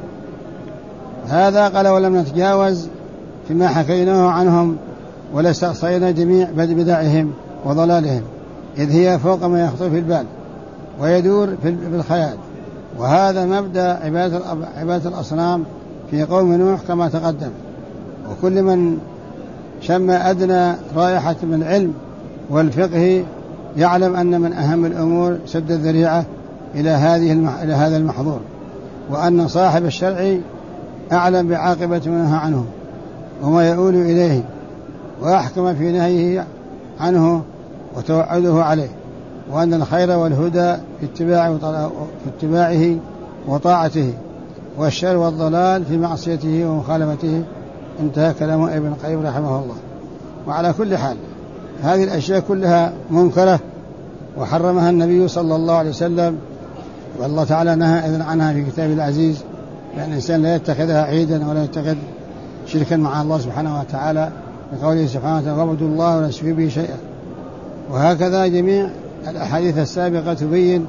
Speaker 1: هذا قال ولم نتجاوز فيما حكيناه عنهم ولا استقصينا جميع بدعهم وضلالهم، إذ هي فوق ما يخطر في البال ويدور في الخيال، وهذا مبدأ عبادة الأصنام في قوم نوح كما تقدم. وكل من شم أدنى رائحة من العلم والفقه يعلم أن من أهم الأمور سد الذريعة إلى هذا المحظور، وأن صاحب الشرع أعلم بعاقبة ما نهى عنه وما يؤول إليه، وأحكم في نهيه عنه وتوعده عليه، وأن الخير والهدى في اتباعه وطاعته، والشر والضلال في معصيته ومخالفته. انتهى كلام ابن القيم رحمه الله. وعلى كل حال هذه الأشياء كلها منكرة وحرمها النبي صلى الله عليه وسلم، والله تعالى نهى إذن عنها في كتابه العزيز، لأن الإنسان لا يتخذها عيدا ولا يتخذ شركا مع الله سبحانه وتعالى، بقوله سبحانه وتعالى واعبدوا الله ولا تشركوا به شيئا. وهكذا جميع الأحاديث السابقة تبين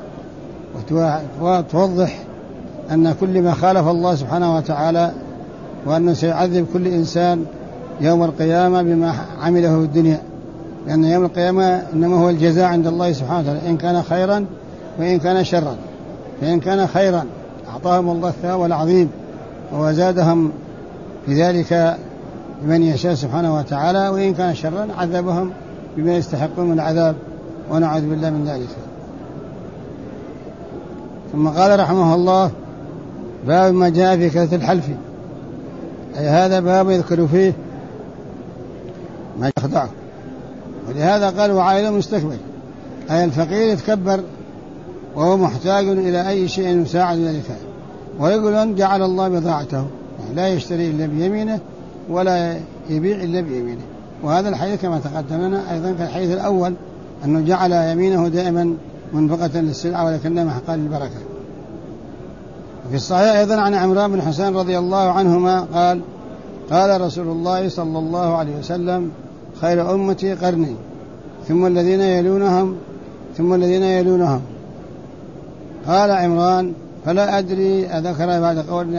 Speaker 1: وتوضح أن كل ما خالف الله سبحانه وتعالى وأنه سيعذب كل إنسان يوم القيامة بما عمله في الدنيا، لأن يوم القيامة إنما هو الجزاء عند الله سبحانه وتعالى إن كان خيرا وإن كان شرا، فإن كان خيرا أعطاهم الله الثواب العظيم وزادهم في ذلك لمن يشاء سبحانه وتعالى، وإن كان شرا عذبهم بما يستحقون من العذاب، ونعوذ بالله من ذلك. ثم قال رحمه الله: باب ما جاء في كثرة الحلف، أي هذا باب يذكر فيه ما يخدعه. ولهذا قال: وعائل مستكبر، أي الفقير يتكبر وهو محتاج إلى أي شيء يساعد ذلك، ويقول جعل الله بضاعته، يعني لا يشتري إلا بيمينه ولا يبيع إلا بيمينه. وهذا الحديث كما تقدم لنا أيضا كالحديث الأول، أنه جعل يمينه دائما منفقة للسلعة ولكنها محقا للبركة. وفي الصحيح أيضا عن عمران بن حسين رضي الله عنهما قال: قال رسول الله صلى الله عليه وسلم: خير أمتي قرني، ثم الذين يلونهم، ثم الذين يلونهم. قال عمران: فلا أدري أذكر بعد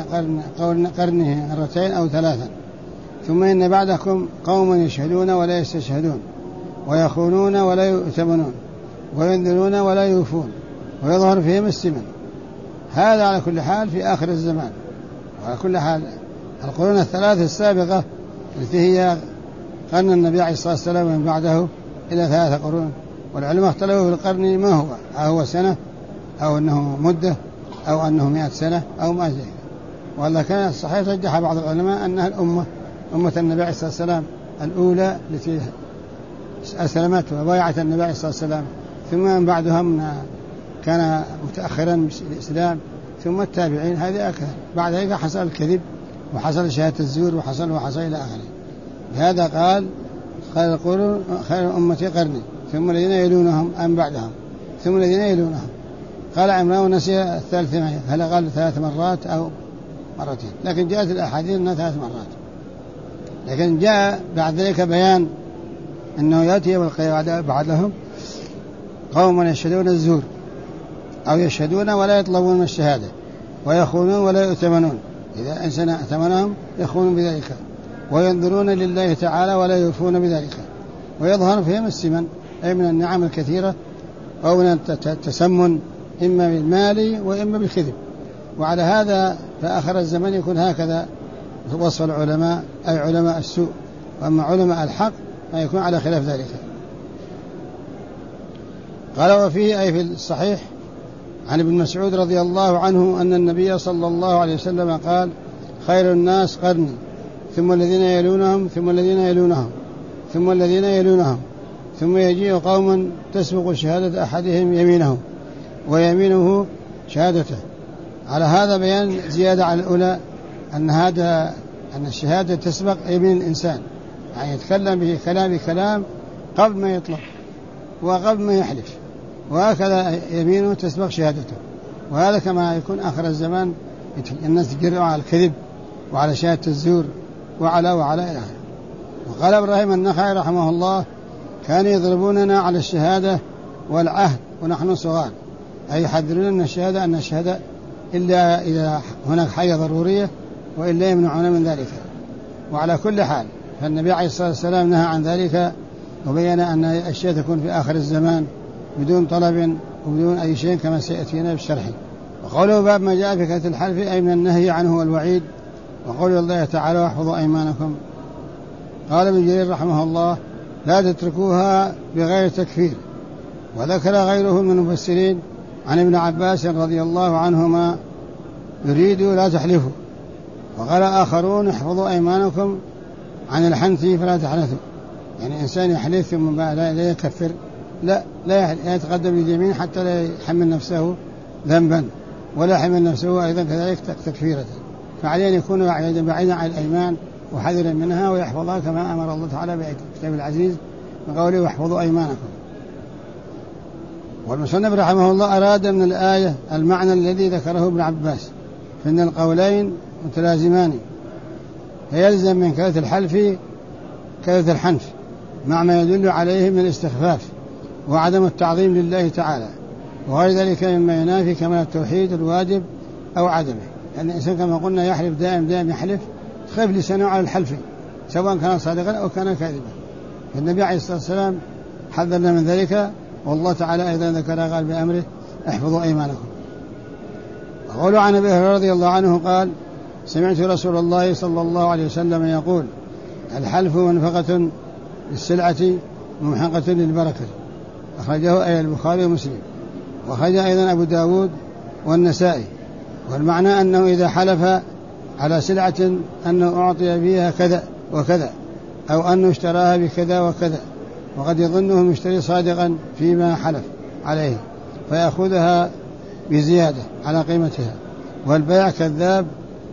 Speaker 1: قرنه مرتين أو ثلاثا. ثم إن بعدكم قوم يشهدون ولا يستشهدون، ويخونون ولا يؤتمنون، وينذرون ولا يوفون، ويظهر فيهم السمن. هذا على كل حال في آخر الزمان. وعلى كل حال القرون الثلاث السابقة التي هي قرن النبي عليه الصلاة والسلام ومن بعده إلى 3 قرون. والعلماء اختلفوا في القرن ما هو، هو سنة أو أنه مدة أو أنه 100 سنة أو ما زي. والله كان الصحيح رجح بعض العلماء أنها الأمة، أمة النبي عليه الصلاة والسلام الأولى التي أسلمت وبايعت النبي عليه الصلاة والسلام، ثم من بعدهم كان متأخرا بالإسلام، ثم التابعين. هذه أكثر. بعد ذلك حصل الكذب وحصل شهادة الزور وحصل إلى آخره. لهذا قال: خير أمتي قرني، ثم الذين يلونهم أم بعدهم، ثم الذين يلونهم. قال عمران ونسي الثالث معي، هل قال 3 مرات أو مرتين؟ لكن جاءت الأحاديث أنها 3 مرات. لكن جاء بعد ذلك بيان أنه يأتي يوم القيامة بعدهم قوم يشهدون الزور، أو يشهدون ولا يطلبون الشهادة، ويخونون ولا يؤتمنون، إذا إنسان أتمنهم يخونون بذلك، وينذرون لله تعالى ولا يوفون بذلك، ويظهر فيهم السمن، أي من النعم الكثيرة أو من التسمن، إما بالمال وإما بالكذب. وعلى هذا فآخر الزمن يكون هكذا وصف العلماء، أي علماء السوء. وأما علماء الحق فيكون على خلاف ذلك. قال: وفيه أي في الصحيح عن ابن مسعود رضي الله عنه أن النبي صلى الله عليه وسلم قال: خير الناس قرني، ثم الذين يلونهم، ثم الذين يلونهم، ثم الذين يلونهم، ثم يجيء قوم تسبق شهادة أحدهم يمينه ويمينه شهادته. على هذا بيان زيادة على الأولى أن الشهادة تسبق يمين الإنسان، يعني يتكلم به كلام قبل ما يطلق وقبل ما يحلف، وهكذا يمينه تسبق شهادته. وهذا كما يكون آخر الزمان الناس تجرؤ على الكذب وعلى شهادة الزور وعلى إلى آخره. وقال إبراهيم النخعي رحمه الله: كانوا يضربوننا على الشهادة والعهد ونحن صغار، أي يحذرون من الشهادة أن الشهادة إلا إذا هناك حاجة ضرورية، وإلا يمنعون من ذلك. وعلى كل حال فالنبي عليه الصلاة والسلام نهى عن ذلك، وبين أن الأشياء تكون في آخر الزمان بدون طلب وبدون أي شيء كما سيأتينا بالشرح. وقوله: باب ما جاء في كثرة الحلف، أي من النهي عنه والوعيد. وقول الله تعالى: واحفظوا أيمانكم. قال ابن جرير رحمه الله: لا تتركوها بغير تكفير. وذكر غيره من المفسرين عن ابن عباس رضي الله عنهما: يريدوا لا تحلفوا. وقال آخرون: احفظوا أيمانكم عن الحنث فلا تحنثوا، يعني إنسان يحلف ثم لا يكفر، لا يتقدم باليمين حتى لا يحمل نفسه ذنبا ولا يحمل نفسه أيضا كذلك تكفيرة. فعليه أن يكون بعيدا عن الأيمان وحذرا منها، ويحفظها كما أمر الله تعالى بكتاب العزيز بقوله: واحفظوا أيمانكم. والمصنف رحمه الله أراد من الآية المعنى الذي ذكره ابن عباس، فإن القولين متلازمان، فيلزم من كثرة الحلف كثرة الحنف، مع ما يدل عليه من الاستخفاف وعدم التعظيم لله تعالى، وغير ذلك مما ينافي كمال التوحيد الواجب أو عدمه. يعني الإنسان كما قلنا يحلف دائم يحلف، خف لسانه على الحلف سواء كان صادقا أو كان كاذبا. فالنبي عليه الصلاة والسلام حذرنا من ذلك، والله تعالى أيضا ذكر قال بأمره: احفظوا أيمانكم. وقولوا عن أبي هريرة رضي الله عنه قال: سمعت رسول الله صلى الله عليه وسلم يقول: الحلف منفقة للسلعة ممحقة للبركة. أخرجه أي البخاري ومسلم، وأخرج أيضا أبو داود والنسائي. والمعنى أنه إذا حلف على سلعة أنه أعطي فيها كذا وكذا، أو أنه اشتراها بكذا وكذا، وقد يظنه المشتري صادقا فيما حلف عليه فيأخذها بزيادة على قيمتها، والبيع كذاب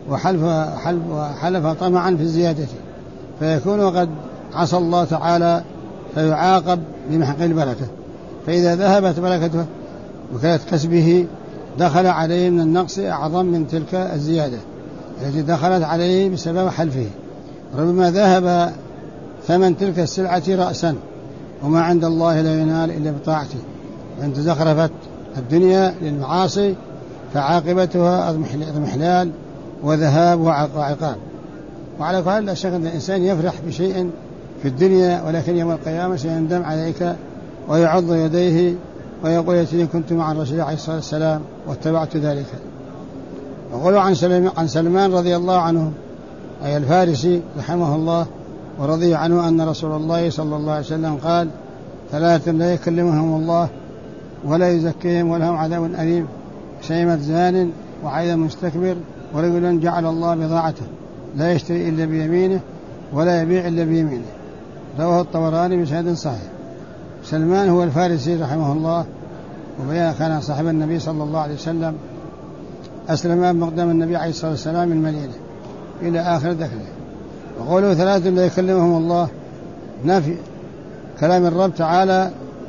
Speaker 1: وحلف طمعا في الزيادة، فيكون قد عصى الله تعالى فيعاقب بمحق البركة. فإذا ذهبت بركته وكانت كسبه دخل عليه من النقص أعظم من تلك الزيادة التي دخلت عليه بسبب حلفه. ربما ذهب ثمن تلك السلعة رأسا، وما عند الله لا ينال إلا بطاعته. وإن تزخرفت الدنيا للمعاصي فعاقبتها اضمحلال وذهاب وعقاب. وعلى كل لا شك أن الإنسان يفرح بشيء في الدنيا، ولكن يوم القيامة سيندم عليك ويعض يديه ويقول يتني كنت مع الرسول عليه الصلاة والسلام واتبعت ذلك. وقالوا عن سلمان رضي الله عنه أي الفارسي رحمه الله ورضي عنه أن رسول الله صلى الله عليه وسلم قال: ثلاثة لا يكلمهم الله ولا يزكيهم ولهم عذاب أليم: شيمة زان، وعيد مستكبر، ورجل جعل الله بضاعته لا يشتري إلا بيمينه ولا يبيع إلا بيمينه. رواه الطبراني بسند صحيح. سلمان هو الفارسي رحمه الله، وبيان كان صاحب النبي صلى الله عليه وسلم، أسلم مقدم النبي عليه الصلاة والسلام من المدينة إلى آخر دخله. وقولوا ثلاثة لا يكلمهم الله نفي كلام الرب تعالى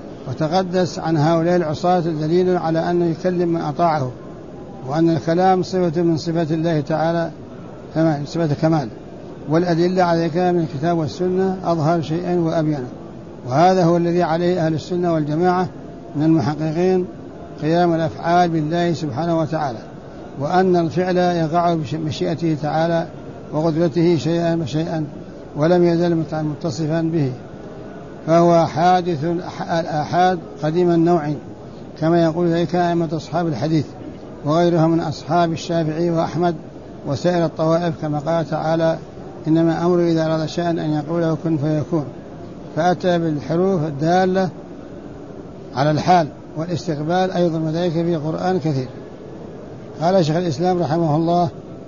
Speaker 1: وتقدس عن هؤلاء العصاة دليل على أنه يكلم من أطاعه، وأن الكلام صفة من صفات الله تعالى صفة كمال، والأدلة على ذلك من الكتاب والسنة أظهر شيئا وأبينه. وهذا هو الذي عليه أهل السنة والجماعة من المحققين، قيام الأفعال بالله سبحانه وتعالى، وأن الفعل يقع بمشيئته تعالى وقدرته شيئا فشيئا، ولم يزل متصفا به. فهو حادث الآحاد قديم النوع، كما يقول ذلك أئمة أصحاب الحديث وغيرهم من أصحاب الشافعي وأحمد وسائر الطوائف، كما قال تعالى: إنما أمر إذا أراد شيئا أن يقول له كن فيكون. فأتى بالحروف الدالة على الحال والاستقبال أيضا، وذلك في القرآن كثير. قال شيخ الإسلام رحمه الله: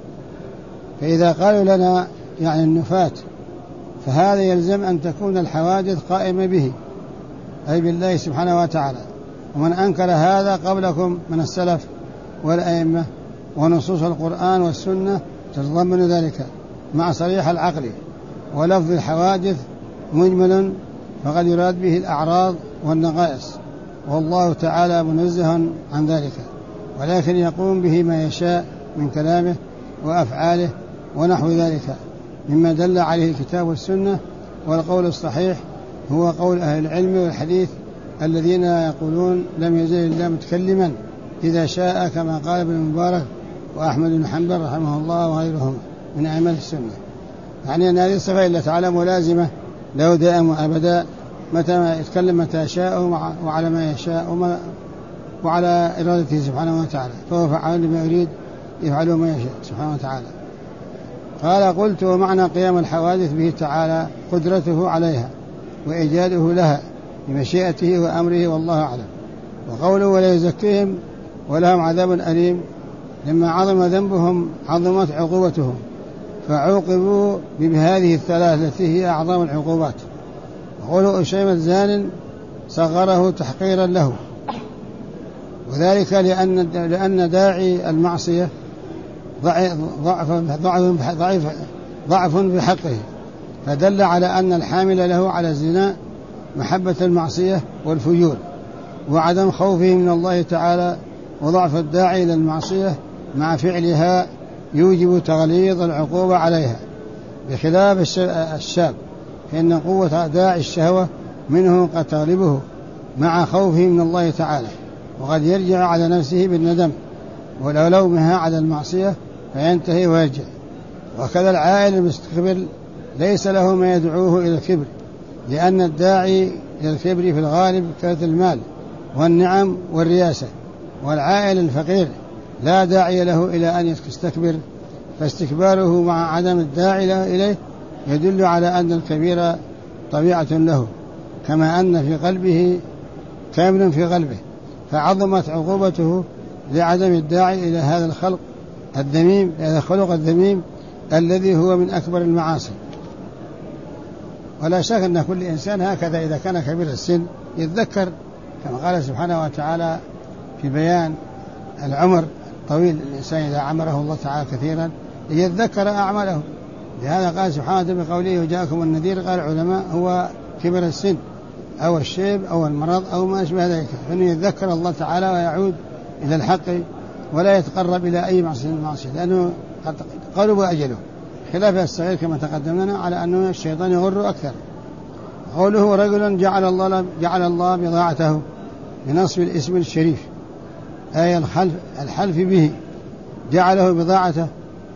Speaker 1: فإذا قالوا لنا يعني النفاة، فهذا يلزم أن تكون الحوادث قائمة به أي بالله سبحانه وتعالى. ومن أنكر هذا قبلكم من السلف والأئمة ونصوص القرآن والسنة تتضمن ذلك مع صريح العقل، ولفظ الحوادث مجمل فقد يراد به الأعراض والنقائص، والله تعالى منزه عن ذلك، ولكن يقوم به ما يشاء من كلامه وأفعاله ونحو ذلك مما دل عليه الكتاب والسنة. والقول الصحيح هو قول أهل العلم والحديث الذين يقولون لم يزل الله متكلما إذا شاء، كما قال ابن المبارك وأحمد بن حنبل رحمه الله وغيرهم من أئمة السنة. يعني أن هذه الصفة إلا تعالى ملازمة له دائم وأبدا، متى ما يتكلم متى شاء وعلى ما يشاء وعلى إرادته سبحانه وتعالى، فهو فعال لما يريد يفعل ما يشاء سبحانه وتعالى. قال: قلت: ومعنى قيام الحوادث به تعالى قدرته عليها وإيجاده لها بمشيئته وأمره، والله أعلم. وقوله ولا يزكيهم ولهم عذاب أليم، لما عظم ذنبهم عظمت عقوبتهم، فعوقبوا بهذه الثلاث التي هي أعظم العقوبات. وقوله شيمة زان صغره تحقيرا له، وذلك لأن داعي المعصية ضعف بحقه، فدل على أن الحامل له على الزنا محبة المعصية والفجور وعدم خوفه من الله تعالى، وضعف الداعي إلى المعصية مع فعلها يوجب تغليظ العقوبة عليها، بخلاف الشاب، فإن قوة داعي الشهوة منه قد تغلبه مع خوفه من الله تعالى، وقد يرجع على نفسه بالندم ولو لومها على المعصية فينتهي ويرجع. وكذا العائل المستكبر ليس له ما يدعوه إلى الكبر، لأن الداعي إلى الكبر في الغالب كثرة المال والنعم والرياسة، والعائل الفقير لا داعي له إلى أن يستكبر، فاستكباره مع عدم الداعي له إليه يدل على أن الكبير طبيعة له، كما أن في قلبه كامل في قلبه، فعظمت عقوبته لعدم الداعي إلى هذا الخلق الذميم، هذا الخلق الذميم الذي هو من أكبر المعاصي. ولا شك أن كل إنسان هكذا إذا كان كبير السن يتذكر، كما قال سبحانه وتعالى في بيان العمر طويل الإنسان إذا عمره الله تعالى كثيرا يتذكر أعماله. لهذا قال سبحانه وتعالى بقوله وجاءكم النذير، قال العلماء هو كبر السن أو الشيب أو المرض أو ما أشبه ذلك، فإنه يتذكر الله تعالى ويعود إلى الحق ولا يتقرب إلى أي معصية لأنه قد قرب أجله، خلاف الصغير كما تقدم لنا على أنه الشيطان يغر أكثر. قوله رجل جعل الله بضاعته بنصب الاسم الشريف، أي الحلف به، جعله بضاعته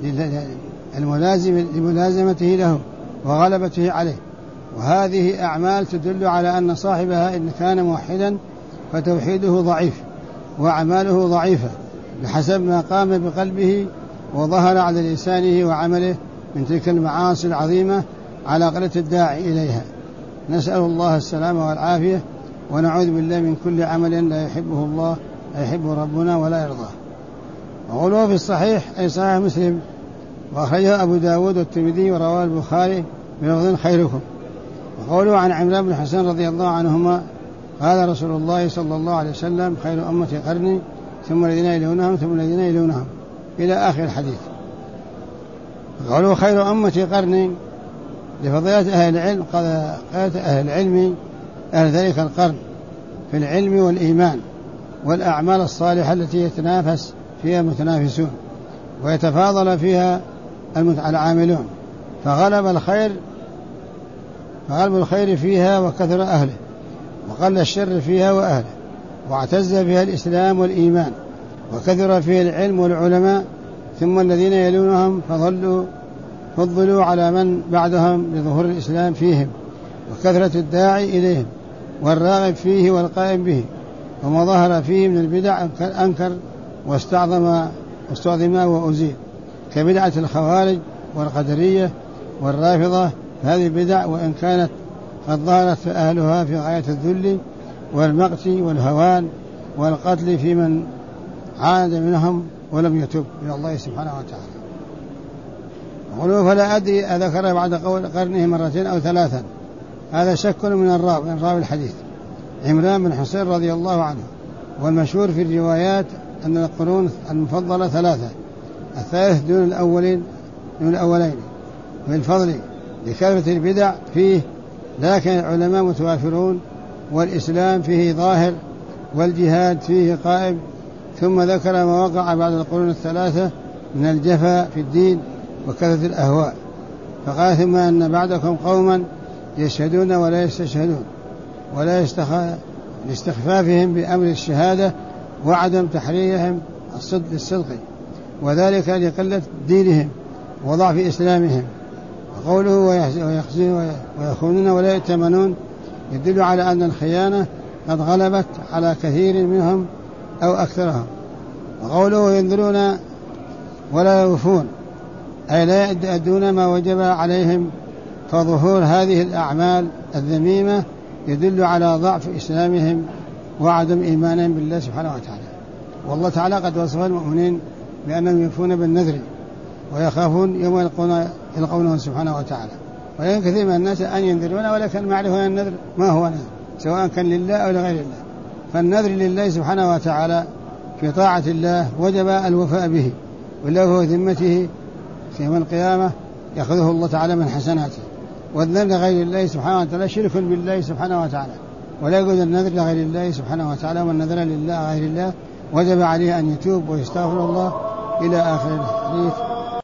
Speaker 1: لملازمته له وغلبته عليه. وهذه أعمال تدل على أن صاحبها إن كان موحدا فتوحيده ضعيف وأعماله ضعيفة بحسب ما قام بقلبه وظهر على لسانه وعمله من تلك المعاصي العظيمة على قلة الداعي إليها. نسأل الله السلامة والعافية، ونعوذ بالله من كل عمل لا يحبه الله لا يحبه ربنا ولا يرضاه. وقوله في الصحيح أي صحيح مسلم، وأخرجه أبو داود والترمذي ورواه البخاري بلفظ خيركم. وقوله عن عمران بن حسين رضي الله عنهما قال رسول الله صلى الله عليه وسلم خير أمتي قرني ثم الذين يلونهم ثم الذين يلونهم إلى آخر الحديث. قوله خير أمتي قرني لفضيلة أهل العلم، قال أهل العلم أهل ذلك القرن في العلم والإيمان والأعمال الصالحة التي يتنافس فيها المتنافسون ويتفاضل فيها العاملون، فغلب الخير فيها وكثر أهله، وقل الشر فيها وأهله، واعتز فيها الإسلام والإيمان، وكثر فيها العلم والعلماء، ثم الذين يلونهم فضلوا على من بعدهم لظهور الإسلام فيهم وكثرة الداعي إليهم والراغب فيه والقائم به، وما ظهر فيه من البدع أنكر واستعظم وأزيل، كبدعة الخوارج والقدرية والرافضة. هذه البدع وإن كانت قد ظهرت أهلها في غاية الذل والمقت والهوان والقتل في من عاد منهم ولم يتب إلى الله سبحانه وتعالى. قالوا فلا أدري أذكر بعد قول قرنه مرتين أو ثلاثا، هذا شك من راوي الحديث عمران بن حسين رضي الله عنه. والمشهور في الروايات أن القرون المفضلة ثلاثة، الثالث دون الأولين في الفضل لكثرة البدع فيه، لكن العلماء متوافرون والإسلام فيه ظاهر والجهاد فيه قائم. ثم ذكر ما وقع بعد القرون الثلاثة من الجفا في الدين وكثرة الأهواء، فقال ثم أن بعدكم قوما يشهدون ولا يستشهدون ولا لاستخفافهم بأمر الشهادة وعدم تحريهم للصدق، وذلك لقلة دينهم وضعف إسلامهم. وقوله ويخونون ولا يأتمنون يدل على أن الخيانة قد غلبت على كثير منهم أو أكثرهم. وقوله ينذرون ولا يوفون أي لا يؤدون ما وجب عليهم، فظهور هذه الأعمال الذميمة يدل على ضعف إسلامهم وعدم إيمانهم بالله سبحانه وتعالى. والله تعالى قد وصف المؤمنين بأنهم يوفون بالنذر ويخافون يوم يلقونه سبحانه وتعالى. ولكن كثير من الناس أن ينذرون ولكن ما يعرفون النذر ما هو نذر، سواء كان لله أو لغير الله. فالنذر لله سبحانه وتعالى في طاعة الله وجب الوفاء به، والله هو ذمته في يوم القيامة يأخذه الله تعالى من حسناته. والنذر لغير الله سبحانه وتعالى شرك بالله سبحانه وتعالى، ولا يجوز النذر لغير الله سبحانه وتعالى. ومن نذر لله غير الله وجب عليه أن يتوب ويستغفر الله إلى آخر الحديث.